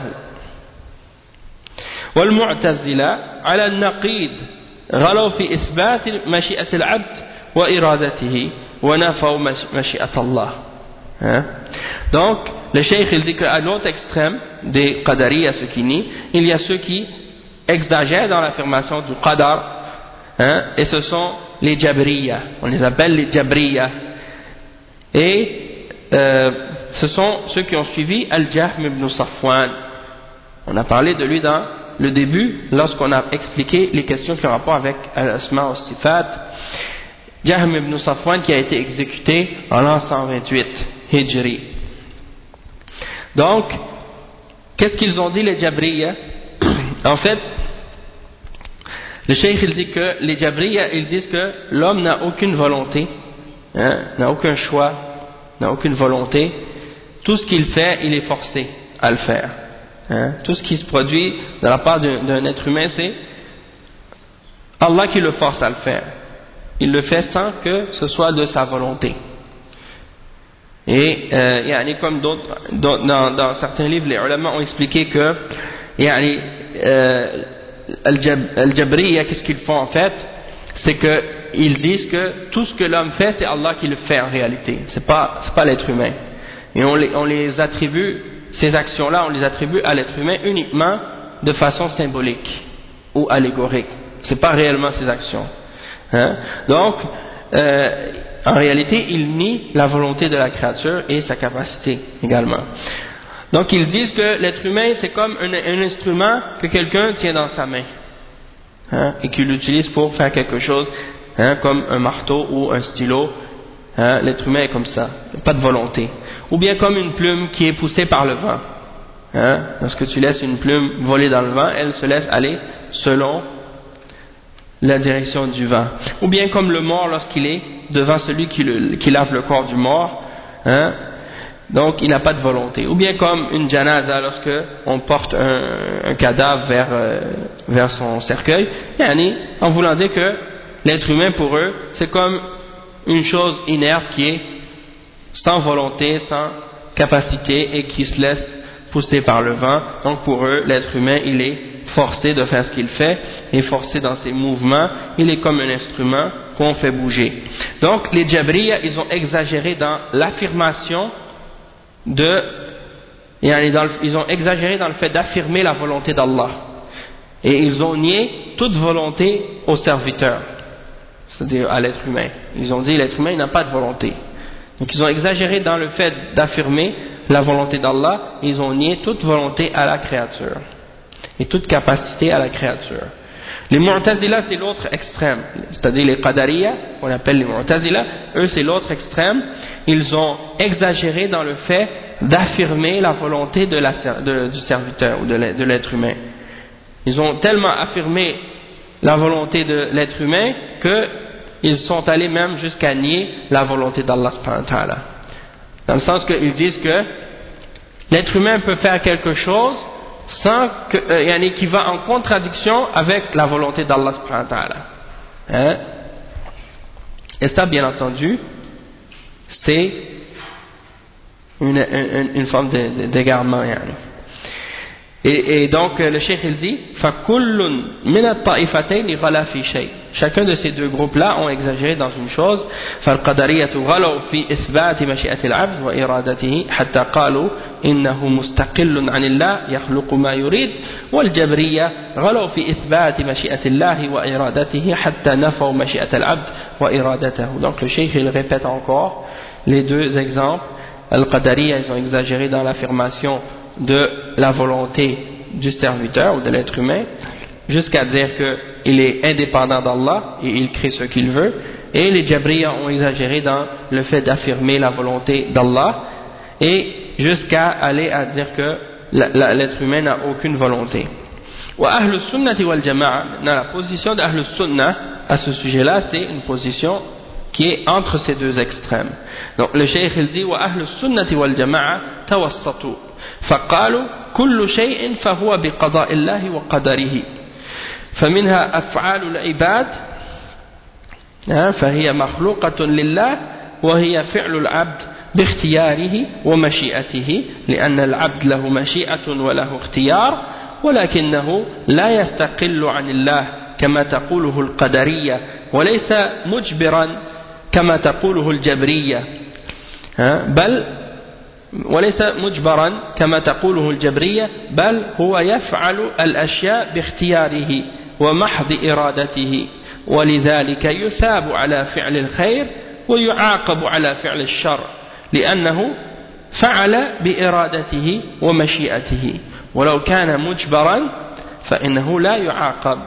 [SPEAKER 1] والمعتزلة على النقيض غلوا في إثبات مشيئة العبد وإرادته ونفوا مشيئة الله. Hein? Donc le cheikh il dit qu'à l'autre extrême des Qadariya, ceux qui nient, il y a ceux qui exagèrent dans l'affirmation du Qadar, hein? Et ce sont les Jabriya, on les appelle les Jabriya, et euh, ce sont ceux qui ont suivi Al-Jahm ibn Safwan. On a parlé de lui dans le début, lorsqu'on a expliqué les questions qui ont rapport avec Al-Asma wa Sifat. Jahm ibn Safwan qui a été exécuté en l'an cent vingt-huit Hijri. Donc, qu'est-ce qu'ils ont dit les Jabriya? En fait, le Cheikh il dit que les Jabriya ils disent que l'homme n'a aucune volonté, hein, n'a aucun choix, n'a aucune volonté. Tout ce qu'il fait, il est forcé à le faire. Hein. Tout ce qui se produit de la part d'un, d'un être humain, c'est Allah qui le force à le faire. Il le fait sans que ce soit de sa volonté. Et euh, yani comme d'autres, dans, dans certains livres, les ulama ont expliqué que yani, euh, Al-Jabriya, qu'est-ce qu'ils font en fait? C'est qu'ils disent que tout ce que l'homme fait, c'est Allah qui le fait en réalité. C'est pas, c'est pas l'être humain. Et on les, on les attribue, ces actions-là, on les attribue à l'être humain uniquement de façon symbolique ou allégorique. C'est pas réellement ses actions. Hein? Donc, euh, en réalité, ils nient la volonté de la créature et sa capacité également. Donc, ils disent que l'être humain, c'est comme un, un instrument que quelqu'un tient dans sa main, hein, et qu'il l'utilise pour faire quelque chose, hein, comme un marteau ou un stylo. Hein, l'être humain est comme ça, pas de volonté. Ou bien comme une plume qui est poussée par le vent. Hein, lorsque tu laisses une plume voler dans le vent, elle se laisse aller selon la direction du vent. Ou bien comme le mort lorsqu'il est devant celui qui, le, qui lave le corps du mort, hein, donc il n'a pas de volonté. Ou bien comme une janaza lorsque on porte un, un cadavre vers, euh, vers son cercueil, yani, en voulant dire que l'être humain pour eux c'est comme une chose inerte qui est sans volonté, sans capacité et qui se laisse pousser par le vent. Donc pour eux, l'être humain, il est forcé de faire ce qu'il fait, et forcé dans ses mouvements, il est comme un instrument qu'on fait bouger. Donc les Jabriya, ils ont exagéré dans l'affirmation de, ils ont exagéré dans le fait d'affirmer la volonté d'Allah, et ils ont nié toute volonté au serviteur, c'est-à-dire à l'être humain. Ils ont dit l'être humain n'a pas de volonté. Donc ils ont exagéré dans le fait d'affirmer la volonté d'Allah, et ils ont nié toute volonté à la créature et toute capacité à la créature. Les Mu'tazila, c'est l'autre extrême, c'est-à-dire les Qadariya, qu'on appelle les Mu'tazila, eux c'est l'autre extrême. Ils ont exagéré dans le fait d'affirmer la volonté de la, de, du serviteur ou de l'être humain. Ils ont tellement affirmé la volonté de l'être humain qu'ils sont allés même jusqu'à nier la volonté d'Allah subhanahu wa ta'ala. Dans le sens qu'ils disent que l'être humain peut faire quelque chose sans que, euh, yani, qui va en contradiction avec la volonté d'Allah subhanahu wa ta'ala. Hein? Et ça, bien entendu, c'est une, une, une forme d'égarement. Yani. Et, et donc le cheikh il dit فَكُلٌّ مِنَ الطَّائِفَتَيْنِ غَلَى فِي شَيْءٍ. Chacun de ces deux groupes-là ont exagéré dans une chose. فَالْقَدَرِيَّةُ غَلَوْا فِي إِثْبَاتِ مَشِيئَةِ الْعَبْدِ وَإِرَادَتِهِ حَتَّى قَالُوا إِنَّهُ مُسْتَقِلٌّ عَنِ اللَّهِ يَخْلُقُ مَا يُرِيدُ وَالْجَبْرِيَّةُ غَلَوْا فِي إِثْبَاتِ مَشِيئَةِ اللَّهِ وَإِرَادَتِهِ حَتَّى نَفَوْا مَشِيئَةَ الْعَبْدِ وَإِرَادَتَهُ. Donc le cheikh il répète encore les deux exemples. Al-Qadariyya, ils ont exagéré dans l'affirmation de la volonté du serviteur ou de l'être humain, jusqu'à dire qu'il est indépendant d'Allah et il crée ce qu'il veut. Et les Jabriya ont exagéré dans le fait d'affirmer la volonté d'Allah, et jusqu'à aller à dire que l'être humain n'a aucune volonté. Wa ahlus sunnati wal jama'a, la position d'Ahlus Sunnah à ce sujet-là, c'est une position qui est entre ces deux extrêmes. Donc le cheikh il dit wa ahlus sunnati wal jama'a tawassatu فقالوا كل شيء فهو بقضاء الله وقدره فمنها أفعال العباد فهي مخلوقة لله وهي فعل العبد باختياره ومشيئته لأن العبد له مشيئة وله اختيار ولكنه لا يستقل عن الله كما تقوله القدرية وليس مجبرا كما تقوله الجبرية بل وليس مجبرا كما تقوله الجبرية بل هو يفعل الأشياء باختياره ومحض إرادته ولذلك يثاب على فعل الخير ويعاقب على فعل الشر لأنه فعل بإرادته ومشيئته ولو كان مجبرا فإنه لا يعاقب.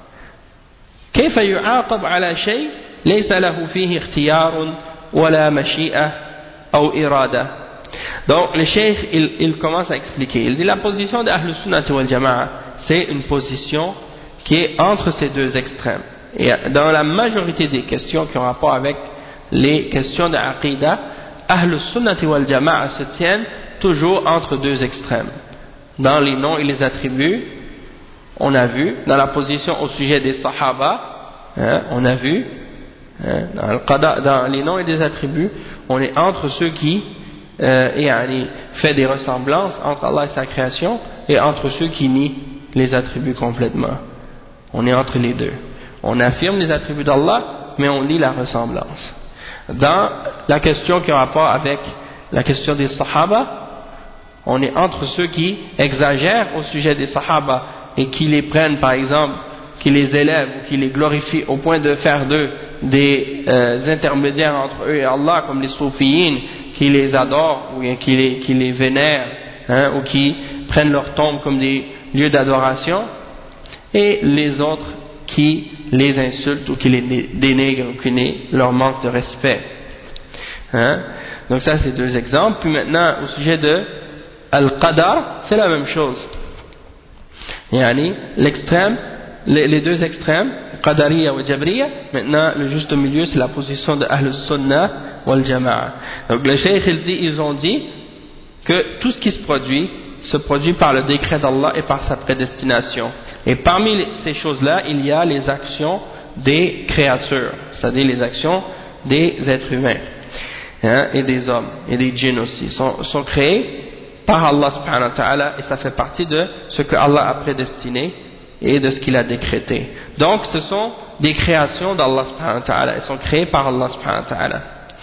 [SPEAKER 1] كيف يعاقب على شيء ليس له فيه اختيار ولا مشيئة أو إرادة. Donc le cheikh il, il commence à expliquer, il dit la position de Ahl Sunnah wal Jama'a, c'est une position qui est entre ces deux extrêmes, et dans la majorité des questions qui ont rapport avec les questions de Aqidah, Ahl Sunnah wal Jama'a se tiennent toujours entre deux extrêmes. Dans les noms et les attributs, on a vu, dans la position au sujet des Sahaba, hein, on a vu, hein, dans, le qada, dans les noms et les attributs, on est entre ceux qui euh, et, fait des ressemblances entre Allah et sa création, et entre ceux qui nient les attributs complètement. On est entre les deux. On affirme les attributs d'Allah, mais on nie la ressemblance. Dans la question qui a rapport avec la question des Sahaba, on est entre ceux qui exagèrent au sujet des Sahaba et qui les prennent, par exemple, qui les élèvent ou qui les glorifient au point de faire d'eux des euh, intermédiaires entre eux et Allah, comme les soufiyines, qui les adorent ou qui les, qui les vénèrent, hein, ou qui prennent leurs tombes comme des lieux d'adoration, et les autres qui les insultent ou qui les dénigrent ou qui leur manquent de respect. Hein? Donc ça c'est deux exemples. Puis maintenant au sujet de Al-Qadar, c'est la même chose. Yani, l'extrême, les, les deux extrêmes, Qadariya ou Jabriya, maintenant le juste milieu c'est la position de Ahl Sunnah wal Jama'a. Donc le cheikh il dit, ils ont dit que tout ce qui se produit se produit par le décret d'Allah et par sa prédestination. Et parmi ces choses-là, il y a les actions des créatures, c'est-à-dire les actions des êtres humains, hein, et des hommes, et des djinns aussi, sont, sont créés par Allah subhanahu wa ta'ala, et ça fait partie de ce que Allah a prédestiné et de ce qu'il a décrété. Donc ce sont des créations d'Allah subhanahu wa ta'ala, elles sont créées par Allah subhanahu wa ta'ala.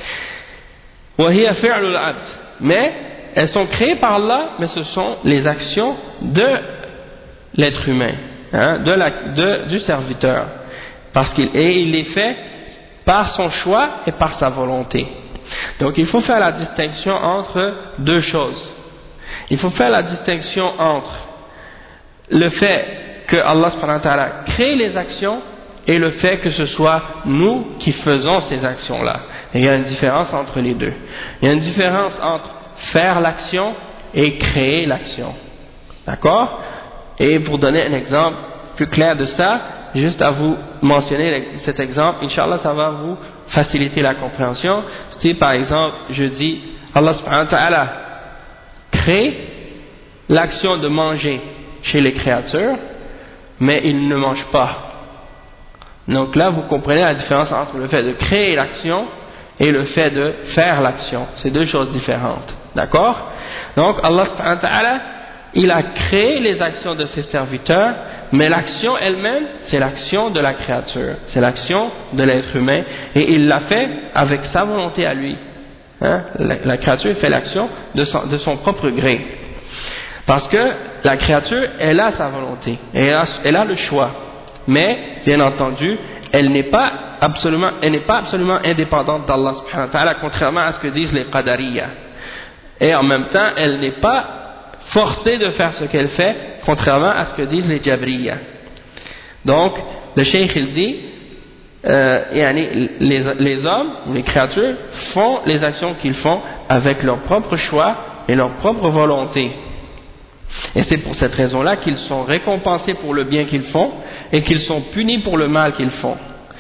[SPEAKER 1] وَهِيَ فِعْلُ الْعَبْدِ, mais elles sont créées par Allah, mais ce sont les actions de l'être humain, hein, de la, de, du serviteur, parce qu'il et il les fait par son choix et par sa volonté. Donc il faut faire la distinction entre deux choses. Il faut faire la distinction entre le fait que Allah subhanahu wa ta'ala crée les actions et le fait que ce soit nous qui faisons ces actions-là. Et il y a une différence entre les deux. Il y a une différence entre faire l'action et créer l'action. D'accord? Et pour donner un exemple plus clair de ça, juste à vous mentionner cet exemple, Inch'Allah, ça va vous faciliter la compréhension. Si par exemple, je dis, Allah subhanahu wa ta'ala crée l'action de manger chez les créatures, mais il ne mange pas. Donc là, vous comprenez la différence entre le fait de créer l'action et le fait de faire l'action. C'est deux choses différentes. D'accord? Donc Allah subhanahu wa ta'ala, il a créé les actions de ses serviteurs, mais l'action elle-même, c'est l'action de la créature, c'est l'action de l'être humain, et il l'a fait avec sa volonté à lui. Hein? La, la créature fait l'action de son, de son propre gré. Parce que la créature, elle a sa volonté, elle a, elle a le choix, mais bien entendu, elle n'est pas absolument, elle n'est pas absolument indépendante d'Allah subhanahu wa ta'ala, contrairement à ce que disent les Qadariyas. Et en même temps, elle n'est pas forcée de faire ce qu'elle fait, contrairement à ce que disent les Jabriyas. Donc, le cheikh il dit, euh, les, les hommes, les créatures, font les actions qu'ils font avec leur propre choix et leur propre volonté. Et c'est pour cette raison-là qu'ils sont récompensés pour le bien qu'ils font et qu'ils sont punis pour le mal qu'ils font.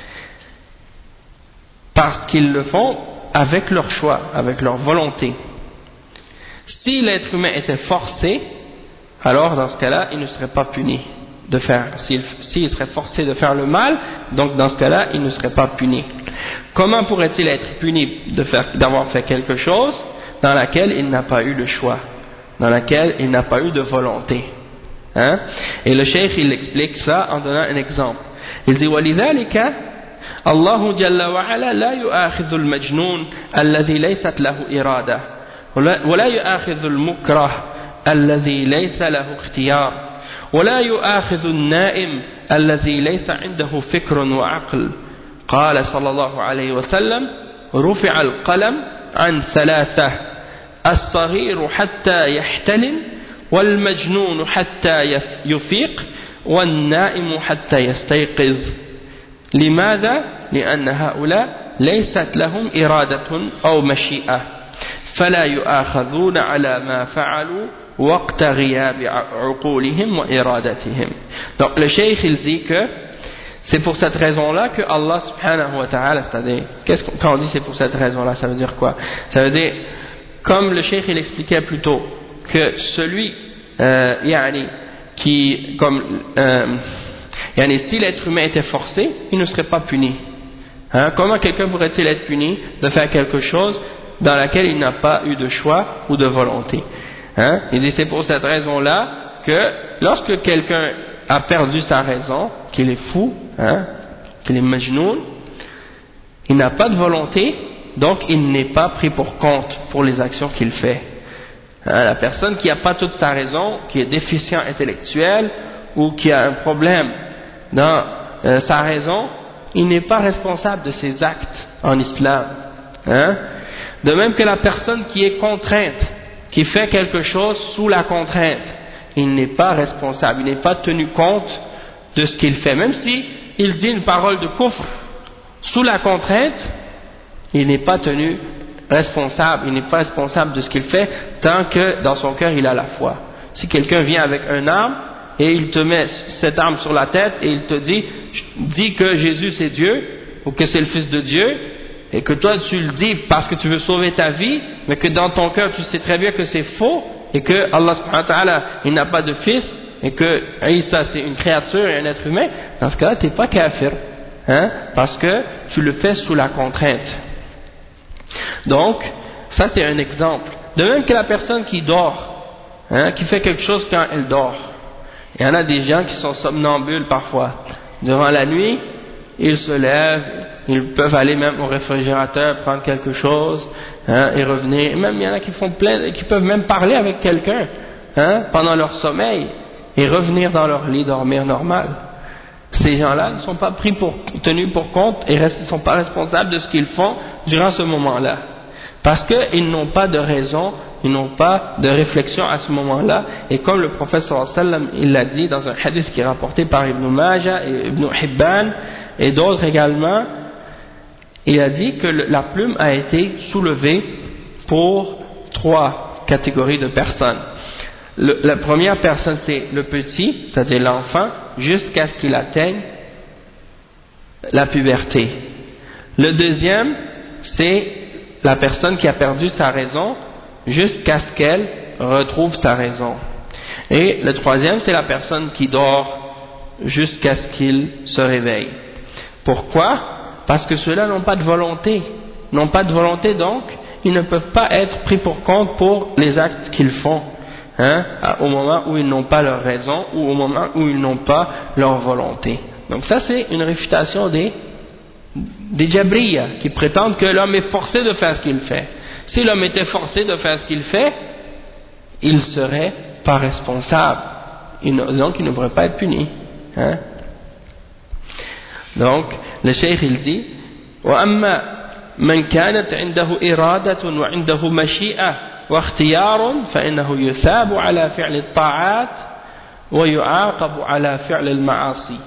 [SPEAKER 1] Parce qu'ils le font avec leur choix, avec leur volonté. Si l'être humain était forcé, alors dans ce cas-là, il ne serait pas puni de faire. S'il, s'il serait forcé de faire le mal, donc dans ce cas-là, il ne serait pas puni. Comment pourrait-il être puni de faire, d'avoir fait quelque chose dans laquelle il n'a pas eu le choix, dans laquelle il n'a pas eu de volonté, hein? Et le cheikh il explique ça en donnant un exemple. Il dit وَلِذَلِكَ الله جل وعلا لا يؤاخذ المجنون الذي ليست له إرادة ولا يؤاخذ المكره الذي ليس له اختيار ولا يؤاخذ النائم الذي ليس عنده فكر وعقل. قال صلى الله عليه وسلم رفع القلم عن ثلاثة الصغير حتى يحتلم والمجنون حتى يفيق والنائم حتى يستيقظ لماذا؟ لأن هؤلاء ليست لهم إرادة أو مشيئة فلا يؤاخذون على ما فعلوا وقت غياب عقولهم وإرادتهم. Donc le cheikh il dit que c'est pour cette raison-là que Allah subhanahu wa ta'ala, c'est-à-dire, qu'est-ce qu'on, quand on dit c'est pour cette raison-là, ça veut dire quoi? Ça veut dire, comme le cheikh il expliquait plus tôt, que celui euh, yani, qui, comme, euh, yani, si l'être humain était forcé, il ne serait pas puni. Hein? Comment quelqu'un pourrait-il être puni de faire quelque chose dans laquelle il n'a pas eu de choix ou de volonté? Hein? Il dit c'est pour cette raison-là que lorsque quelqu'un a perdu sa raison, qu'il est fou, hein, qu'il est majnoun, il n'a pas de volonté, donc il n'est pas pris pour compte pour les actions qu'il fait. Hein, la personne qui n'a pas toute sa raison, qui est déficient intellectuel ou qui a un problème dans euh, sa raison, il n'est pas responsable de ses actes en islam. Hein. De même que la personne qui est contrainte, qui fait quelque chose sous la contrainte, il n'est pas responsable, il n'est pas tenu compte de ce qu'il fait. Même si il dit une parole de kufr sous la contrainte, il n'est pas tenu responsable, il n'est pas responsable de ce qu'il fait tant que dans son cœur il a la foi. Si quelqu'un vient avec une arme et il te met cette arme sur la tête et il te dit, dis que Jésus c'est Dieu ou que c'est le Fils de Dieu, et que toi tu le dis parce que tu veux sauver ta vie, mais que dans ton cœur tu sais très bien que c'est faux, et que Allah subhanahu wa ta'ala il n'a pas de fils, et que Isa c'est une créature et un être humain, dans ce cas-là tu n'es pas kafir, hein, parce que tu le fais sous la contrainte. Donc ça c'est un exemple. De même que la personne qui dort, hein, qui fait quelque chose quand elle dort. Il y en a des gens qui sont somnambules parfois. Durant la nuit, ils se lèvent, ils peuvent aller même au réfrigérateur prendre quelque chose, hein, et revenir. Et même il y en a qui font plein, qui peuvent même parler avec quelqu'un, hein, pendant leur sommeil et revenir dans leur lit dormir normal. Ces gens-là ne sont pas pris pour, tenus pour compte et ne sont pas responsables de ce qu'ils font durant ce moment-là, parce qu'ils n'ont pas de raison, ils n'ont pas de réflexion à ce moment-là. Et comme le prophète sallallahu alayhi wa sallam il l'a dit dans un hadith qui est rapporté par Ibn Majah et Ibn Hibban et d'autres également, il a dit que la plume a été soulevée pour trois catégories de personnes. Le, la première personne c'est le petit, c'est-à-dire l'enfant, jusqu'à ce qu'il atteigne la puberté. Le deuxième c'est la personne qui a perdu sa raison jusqu'à ce qu'elle retrouve sa raison. Et le troisième c'est la personne qui dort jusqu'à ce qu'il se réveille. Pourquoi? Parce que ceux-là n'ont pas de volonté, n'ont pas de volonté, donc ils ne peuvent pas être pris pour compte pour les actes qu'ils font, hein, au moment où ils n'ont pas leur raison ou au moment où ils n'ont pas leur volonté. Donc ça c'est une réfutation des, des Jabriya qui prétendent que l'homme est forcé de faire ce qu'il fait. Si l'homme était forcé de faire ce qu'il fait, il ne serait pas responsable, il ne, donc il ne pourrait pas être puni, hein. Donc le cheikh il dit وأما من كانت عنده إرادة وعنده مشيئة واختيار فإنه يثاب على فعل الطاعات ويعاقب على فعل المعاصي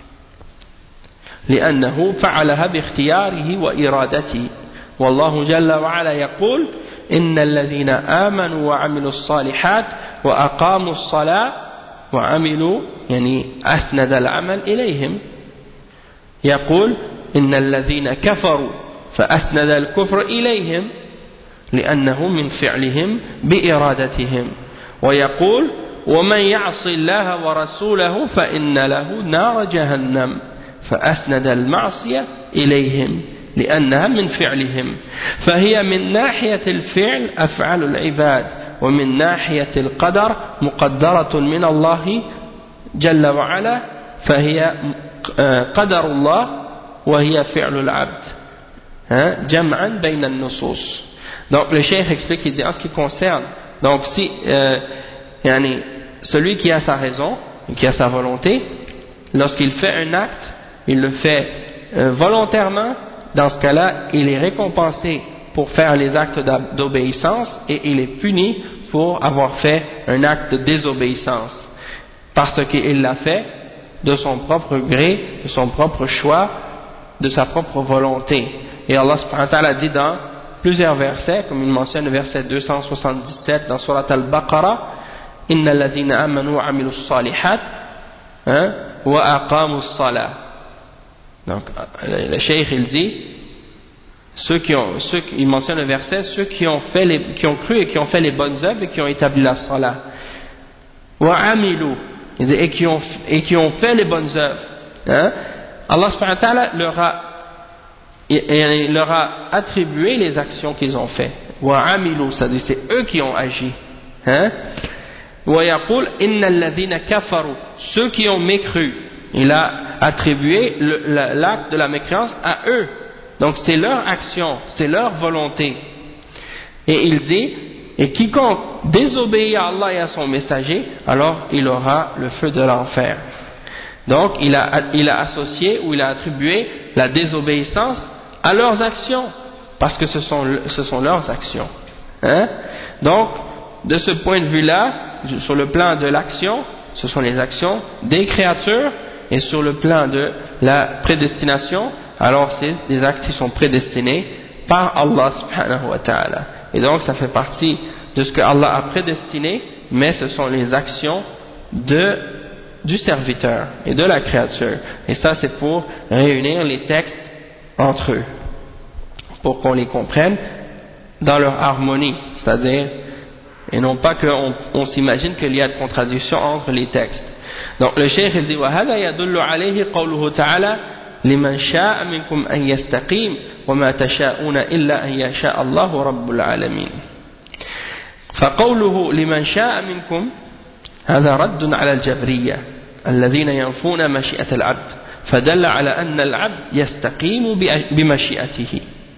[SPEAKER 1] لأنه فعلها باختياره وإرادته والله جل وعلا يقول إن الذين آمنوا وعملوا الصالحات وأقاموا الصلاة وعملوا يعني أسند العمل إليهم يقول إن الذين كفروا فأسند الكفر إليهم لأنه من فعلهم بإرادتهم ويقول ومن يعص الله ورسوله فإن له نار جهنم فأسند المعصية إليهم لأنها من فعلهم فهي من ناحية الفعل أفعال العباد ومن ناحية القدر مقدرة من الله جل وعلا فهي قدر الله وهي فعل العبد جمعا بين النصوص. Donc le cheikh explique, il dit en ce qui concerne, donc si euh, yani, celui qui a sa raison, qui a sa volonté, lorsqu'il fait un acte, il le fait euh, volontairement, dans ce cas-là, il est récompensé pour faire les actes d'obéissance et il est puni pour avoir fait un acte de désobéissance, parce qu'il l'a fait de son propre gré, de son propre choix, de sa propre volonté. Et Allah subhanahu wa ta'ala dit dans plusieurs versets, comme il mentionne le verset deux cent soixante-dix-sept dans Surat Al-Baqarah, Inna alladhina amanu wa amilu s-salihat wa aqamu s-salah. Donc le cheikh il dit, ceux qui ont, ceux, il mentionne le verset, ceux qui ont fait les, qui ont cru et qui ont fait les bonnes œuvres et qui ont établi la salah. Wa amilu, et qui ont, et qui ont fait les bonnes œuvres. Hein? Allah subhanahu wa ta'ala leur a, et, et leur a attribué les actions qu'ils ont fait. Wa amilu, c'est-à-dire c'est eux qui ont agi. Hein? Wa yaqul inna alladhina kafaru, ceux qui ont mécru. Il a attribué le, l'acte de la mécréance à eux. Donc c'est leur action, c'est leur volonté. Et il dit, et quiconque désobéit à Allah et à son messager, alors il aura le feu de l'enfer. Donc il a, il a associé ou il a attribué la désobéissance à leurs actions, parce que ce sont, ce sont leurs actions. Hein? Donc de ce point de vue-là, sur le plan de l'action, ce sont les actions des créatures, et sur le plan de la prédestination, alors c'est des actes qui sont prédestinés par Allah subhanahu wa ta'ala. Et donc ça fait partie de ce que Allah a prédestiné, mais ce sont les actions de, du serviteur et de la créature. Et ça c'est pour réunir les textes entre eux, pour qu'on les comprenne dans leur harmonie, c'est-à-dire, et non pas qu'on on s'imagine qu'il y a de contradiction entre les textes. Donc le cheikh il dit وهذا يدل عليه قوله تعالى لمن شاء منكم أن يستقيم وما تشاءون إلا أن يشاء الله رب العالمين. فقوله لمن شاء منكم هذا رد على الجبرية الذين ينفون مشيئة العبد، فدل على أن العبد يستقيم بمشيئته.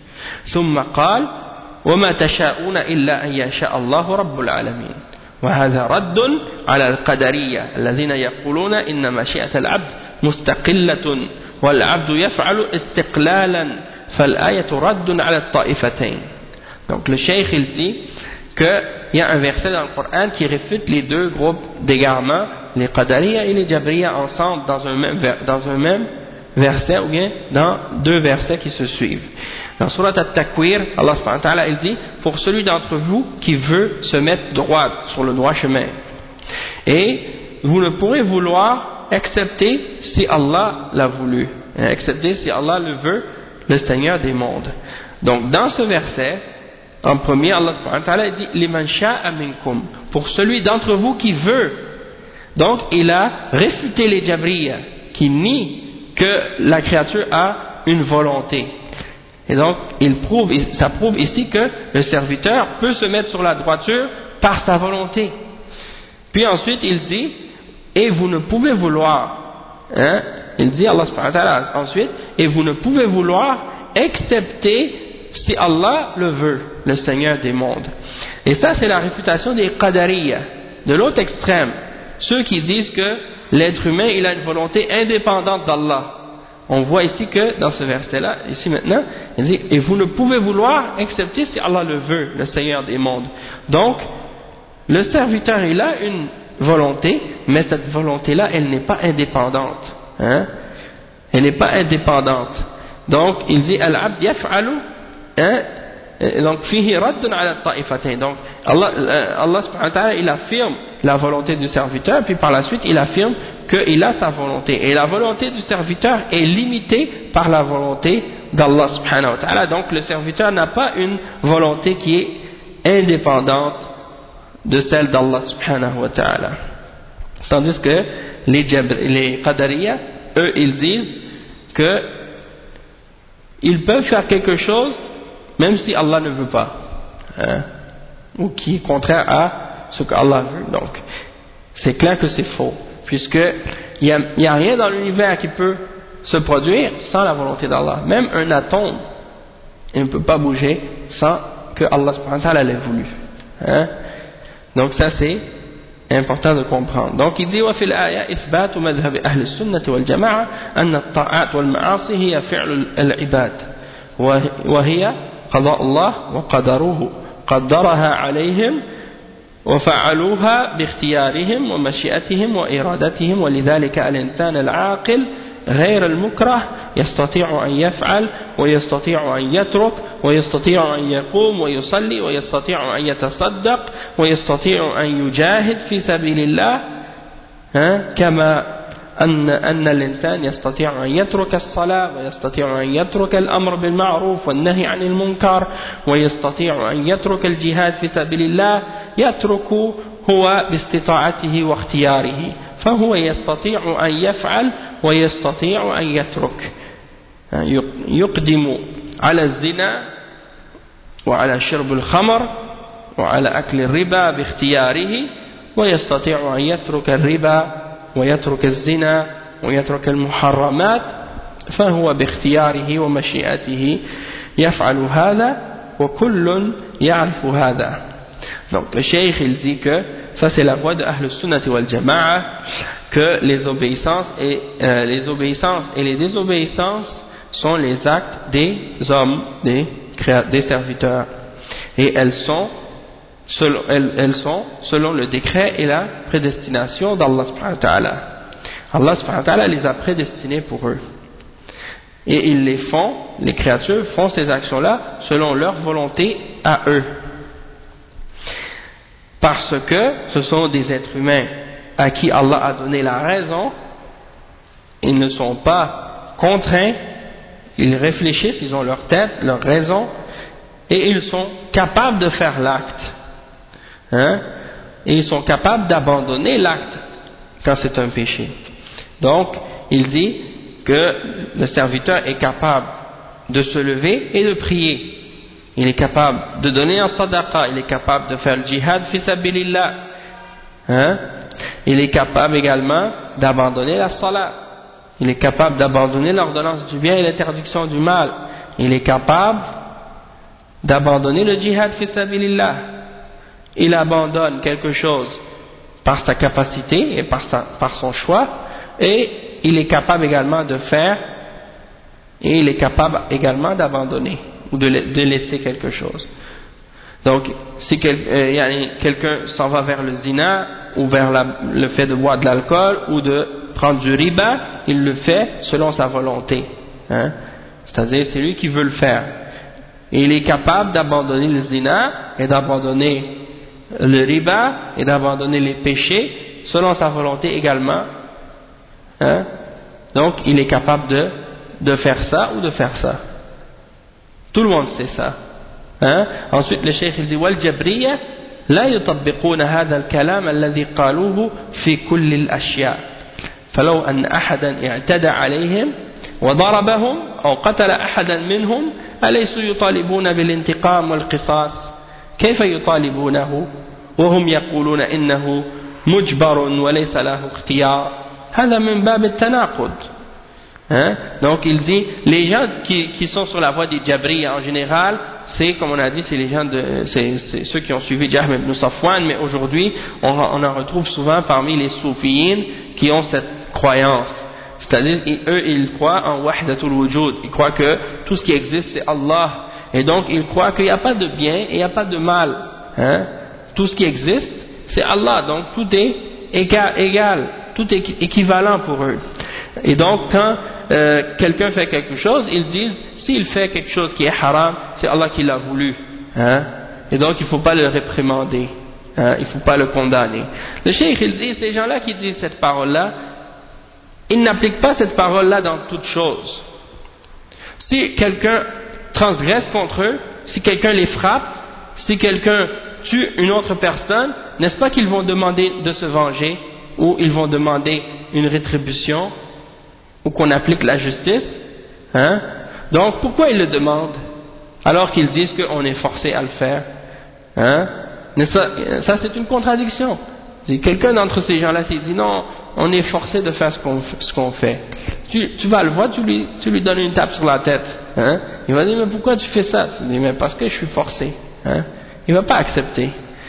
[SPEAKER 1] ثم قال وما تشاءون إلا أن يشاء الله رب العالمين. وهذا رد على القدرية الذين يقولون إن مشيئة العبد مستقلة والعبد يفعل استقلالا فالآية رد على الطائفتين. Donc le cheikh il dit qu'il y a un verset dans le Coran qui réfute les deux groupes d'égarements, les Qadariya et les Jabriya ensemble dans un même, dans un même verset, ou bien dans deux versets qui se suivent. Dans Surat At-Takwir, Allah subhanahu wa ta'ala il dit, pour celui d'entre vous qui veut se mettre droit sur le droit chemin, et vous ne pourrez vouloir excepté si Allah l'a voulu, excepté si Allah le veut, le Seigneur des mondes. Donc dans ce verset, en premier, Allah subhanahu wa ta'ala dit liman sha'a minkum, pour celui d'entre vous qui veut. Donc il a réfuté les Jabriya qui nient que la créature a une volonté. Et donc il prouve, ça prouve ici que le serviteur peut se mettre sur la droiture par sa volonté. Puis ensuite il dit, et vous ne pouvez vouloir, hein, il dit Allah subhanahu wa ta'ala ensuite, et vous ne pouvez vouloir excepté si Allah le veut, le Seigneur des mondes. Et ça c'est la réfutation des Qadariya, de l'autre extrême, ceux qui disent que l'être humain il a une volonté indépendante d'Allah. On voit ici que dans ce verset-là, ici maintenant, il dit, et vous ne pouvez vouloir excepté si Allah le veut, le Seigneur des mondes. Donc, le serviteur il a une volonté, mais cette volonté-là, elle n'est pas indépendante. Hein? Elle n'est pas indépendante. Donc, il dit, al-abd yaf'alu, hein? Donc, fihi raddun ala ta'ifatain. Donc, Allah, Allah subhanahu wa ta'ala, il affirme la volonté du serviteur, puis par la suite, il affirme qu'il a sa volonté. Et la volonté du serviteur est limitée par la volonté d'Allah subhanahu wa ta'ala. Donc, le serviteur n'a pas une volonté qui est indépendante de celle d'Allah subhanahu wa ta'ala. Tandis que les, Jabr, les Qadariya, eux, ils disent que ils peuvent faire quelque chose même si Allah ne veut pas, hein, ou qui est contraire à ce que Allah veut. Donc, c'est clair que c'est faux, puisque il n'y a, a rien dans l'univers qui peut se produire sans la volonté d'Allah. Même un atome, il ne peut pas bouger sans que Allah subhanahu wa ta'ala l'ait voulu. Hein? Donc ça c'est important de comprendre. Donc il dit وفي الآية إثبات مذهب أهل السنة والجماعة أن الطاعات والمعاصي هي فعل العباد وهي قضاء الله وقدره قدرها عليهم وفعلوها باختيارهم ومشيئتهم وإرادتهم ولذلك الإنسان العاقل غير المكره يستطيع أن يفعل ويستطيع أن يترك ويستطيع أن يقوم ويصلي ويستطيع أن يتصدق ويستطيع أن يجاهد في سبيل الله كما أن أن الإنسان يستطيع أن يترك الصلاة ويستطيع أن يترك الأمر بالمعروف والنهي عن المنكر ويستطيع أن يترك الجهاد في سبيل الله يترك هو باستطاعته واختياره فهو يستطيع أن يفعل ويستطيع أن يترك يقدم على الزنا وعلى شرب الخمر وعلى أكل الربا باختياره ويستطيع أن يترك الربا ويترك الزنا ويترك المحرمات فهو باختياره ومشيئته يفعل هذا وكل يعرف هذا. Donc le cheikh il dit que ça c'est la voie de Ahl Sunnah wal Jama'a, que les obéissances et euh, les obéissances et les désobéissances sont les actes des hommes, des, des serviteurs, et elles sont Selon, elles, elles sont selon le décret et la prédestination d'Allah subhanahu wa ta'ala. Allah subhanahu wa ta'ala les a prédestinés pour eux. Et ils les font, les créatures font ces actions-là selon leur volonté à eux. Parce que ce sont des êtres humains à qui Allah a donné la raison, ils ne sont pas contraints, ils réfléchissent, ils ont leur tête, leur raison, et ils sont capables de faire l'acte. Hein? Et ils sont capables d'abandonner l'acte quand c'est un péché. Donc, il dit que le serviteur est capable de se lever et de prier. Il est capable de donner un sadaqa, il est capable de faire le djihad fi sabilillah. Hein? Il est capable également d'abandonner la salat. Il est capable d'abandonner l'ordonnance du bien et l'interdiction du mal. Il est capable d'abandonner le djihad fi sabilillah. Il abandonne quelque chose par sa capacité et par, sa, par son choix, et il est capable également de faire, et il est capable également d'abandonner ou de, de laisser quelque chose. Donc, si quel, euh, quelqu'un s'en va vers le zina ou vers la, le fait de boire de l'alcool ou de prendre du riba, il le fait selon sa volonté. Hein? C'est-à-dire, c'est lui qui veut le faire. Et il est capable d'abandonner le zina et d'abandonner le riba et d'abandonner les péchés selon sa volonté également. Hein? Donc il est capable de, de faire ça ou de faire ça. Tout le monde sait ça. Hein? Ensuite le cheikh il dit والجبرية لا يطبقون هذا الكلام الذي قالوه في كل الأشياء فلو أن أحدا اعتدى عليهم وضربهم أو قتل أحدا منهم أليسوا يطالبون بالانتقام والقصاص كيف يطالبونه وهم يقولون إنه مجبر وليس له اختيار هذا من باب التناقض. Hein? Donc il dit les gens qui, qui sont sur la voie des Jabriya en général, c'est comme on a dit, c'est les gens de, c'est, c'est ceux qui ont suivi Jahm ibn Safwan, mais aujourd'hui on, on en retrouve souvent parmi les Soufiyin qui ont cette croyance. C'est-à-dire eux ils croient en Wahdatul Wujud, ils croient que tout ce qui existe c'est Allah. Et donc, ils croient qu'il n'y a pas de bien et il n'y a pas de mal. Hein? Tout ce qui existe, c'est Allah. Donc, tout est égal, égal, tout est équivalent pour eux. Et donc, quand euh, quelqu'un fait quelque chose, ils disent, s'il fait quelque chose qui est haram, c'est Allah qui l'a voulu. Hein? Et donc, il ne faut pas le réprimander. Hein? Il ne faut pas le condamner. Le cheikh, il dit, ces gens-là qui disent cette parole-là, ils n'appliquent pas cette parole-là dans toute chose. Si quelqu'un transgresse contre eux, si quelqu'un les frappe, si quelqu'un tue une autre personne, n'est-ce pas qu'ils vont demander de se venger, ou ils vont demander une rétribution, ou qu'on applique la justice? Hein? Donc pourquoi ils le demandent alors qu'ils disent qu'on est forcé à le faire? Hein? Ça, ça c'est une contradiction. Quelqu'un d'entre ces gens-là s'il dit non, on est forcé de faire ce qu'on, ce qu'on fait. Tu, tu vas le voir, tu lui, tu lui donnes une tape sur la tête. Hein? Il va dire mais pourquoi tu fais ça? Tu dis mais parce que je suis forcé. Hein? Il ne va pas accepter.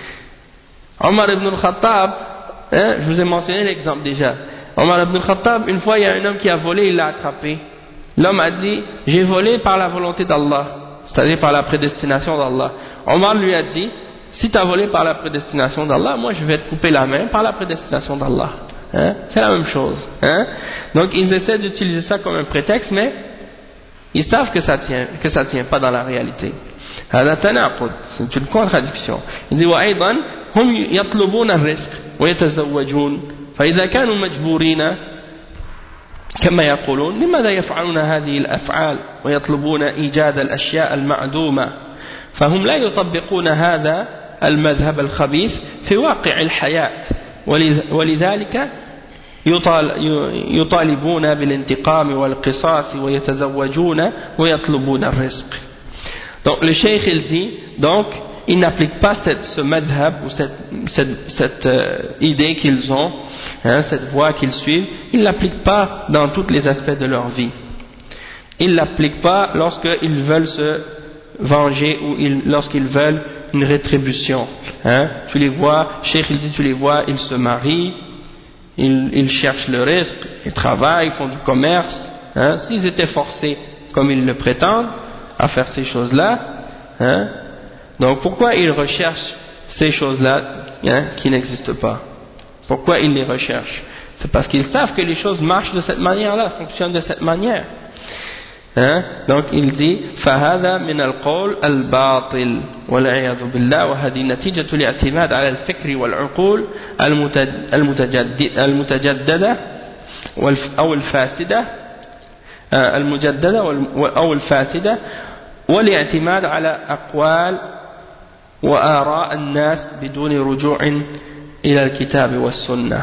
[SPEAKER 1] Omar ibn al-Khattab, hein, je vous ai mentionné l'exemple déjà. Omar ibn al-Khattab, une fois il y a un homme qui a volé, il l'a attrapé. L'homme a dit j'ai volé par la volonté d'Allah, c'est-à-dire par la prédestination d'Allah. Omar lui a dit si tu as volé par la prédestination d'Allah, moi je vais te couper la main par la prédestination d'Allah. Hein? C'est la même chose. Hein? Donc ils essaient d'utiliser ça comme un prétexte, mais ils savent que ça tient, que ça tient pas dans la réalité. هذا تناقض, c'est une contradiction. Il dit وأيضا هم يطلبون الرزق ويتزوجون فإذا كانوا مجبورين كما يقولون لماذا يفعلون هذه الأفعال ويطلبون إيجاد الأشياء المعدومة فهم لا يطبقون هذا المذهب الخبيث في واقع الحياة ولذلك يطالبون بالانتقام والقصاص ويتزوجون ويطلبون الرزق. Donc le cheikh il dit, donc ils n'appliquent pas cette, ce madhab ou cette, cette, cette euh, idée qu'ils ont, hein, cette voie qu'ils suivent, ils ne l'appliquent pas dans tous les aspects de leur vie. Ils ne l'appliquent pas lorsqu'ils veulent se venger ou ils, lorsqu'ils veulent une rétribution. Hein. Tu les vois, cheikh il dit, tu les vois, ils se marient, ils, ils cherchent le risque, ils travaillent, ils font du commerce. Hein. S'ils étaient forcés, comme ils le prétendent, à faire ces choses-là, hein? Donc pourquoi ils recherchent ces choses-là, hein, qui n'existent pas? Pourquoi ils les recherchent? C'est parce qu'ils savent que les choses marchent de cette manière-là, fonctionnent de cette manière. Hein? Donc il dit فهذا من القول الباطل والعياذ بالله وهذه نتيجة الاعتماد على الفكر والعقول المتجددة أو الفاسدة المجددة أو الفاسدة والاعتماد على أقوال وآراء الناس بدون رجوع إلى الكتاب والسنة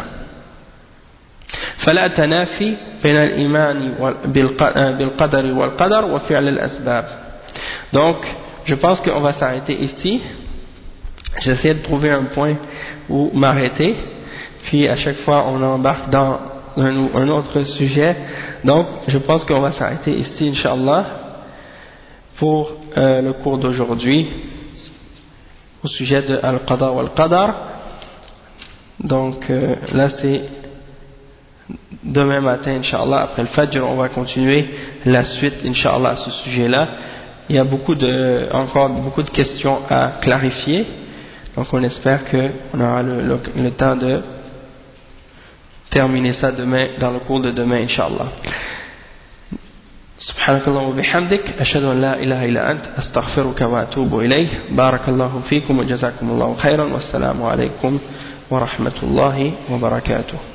[SPEAKER 1] فلا تنافي بين الإيمان بالقدر والقدر وفعل الأسباب. Donc je pense qu'on va s'arrêter ici. J'essaie de trouver un point où m'arrêter, puis à chaque fois on embarque dans un, un autre sujet. Donc je pense qu'on va s'arrêter ici Inch'Allah pour euh, le cours d'aujourd'hui au sujet de Al-Qada wal-Qadar. Donc euh, là c'est demain matin Inch'Allah, après le Fajr on va continuer la suite Inch'Allah à ce sujet là. Il y a beaucoup de, encore beaucoup de questions à clarifier, donc on espère qu'on aura le, le, le temps de terminer ça demain, dans le cours de demain Inch'Allah. سبحانك اللهم وبحمدك أشهد أن لا إله إلا أنت أستغفرك وأتوب إليه. بارك الله فيكم وجزاكم الله خيرا والسلام عليكم ورحمة الله وبركاته.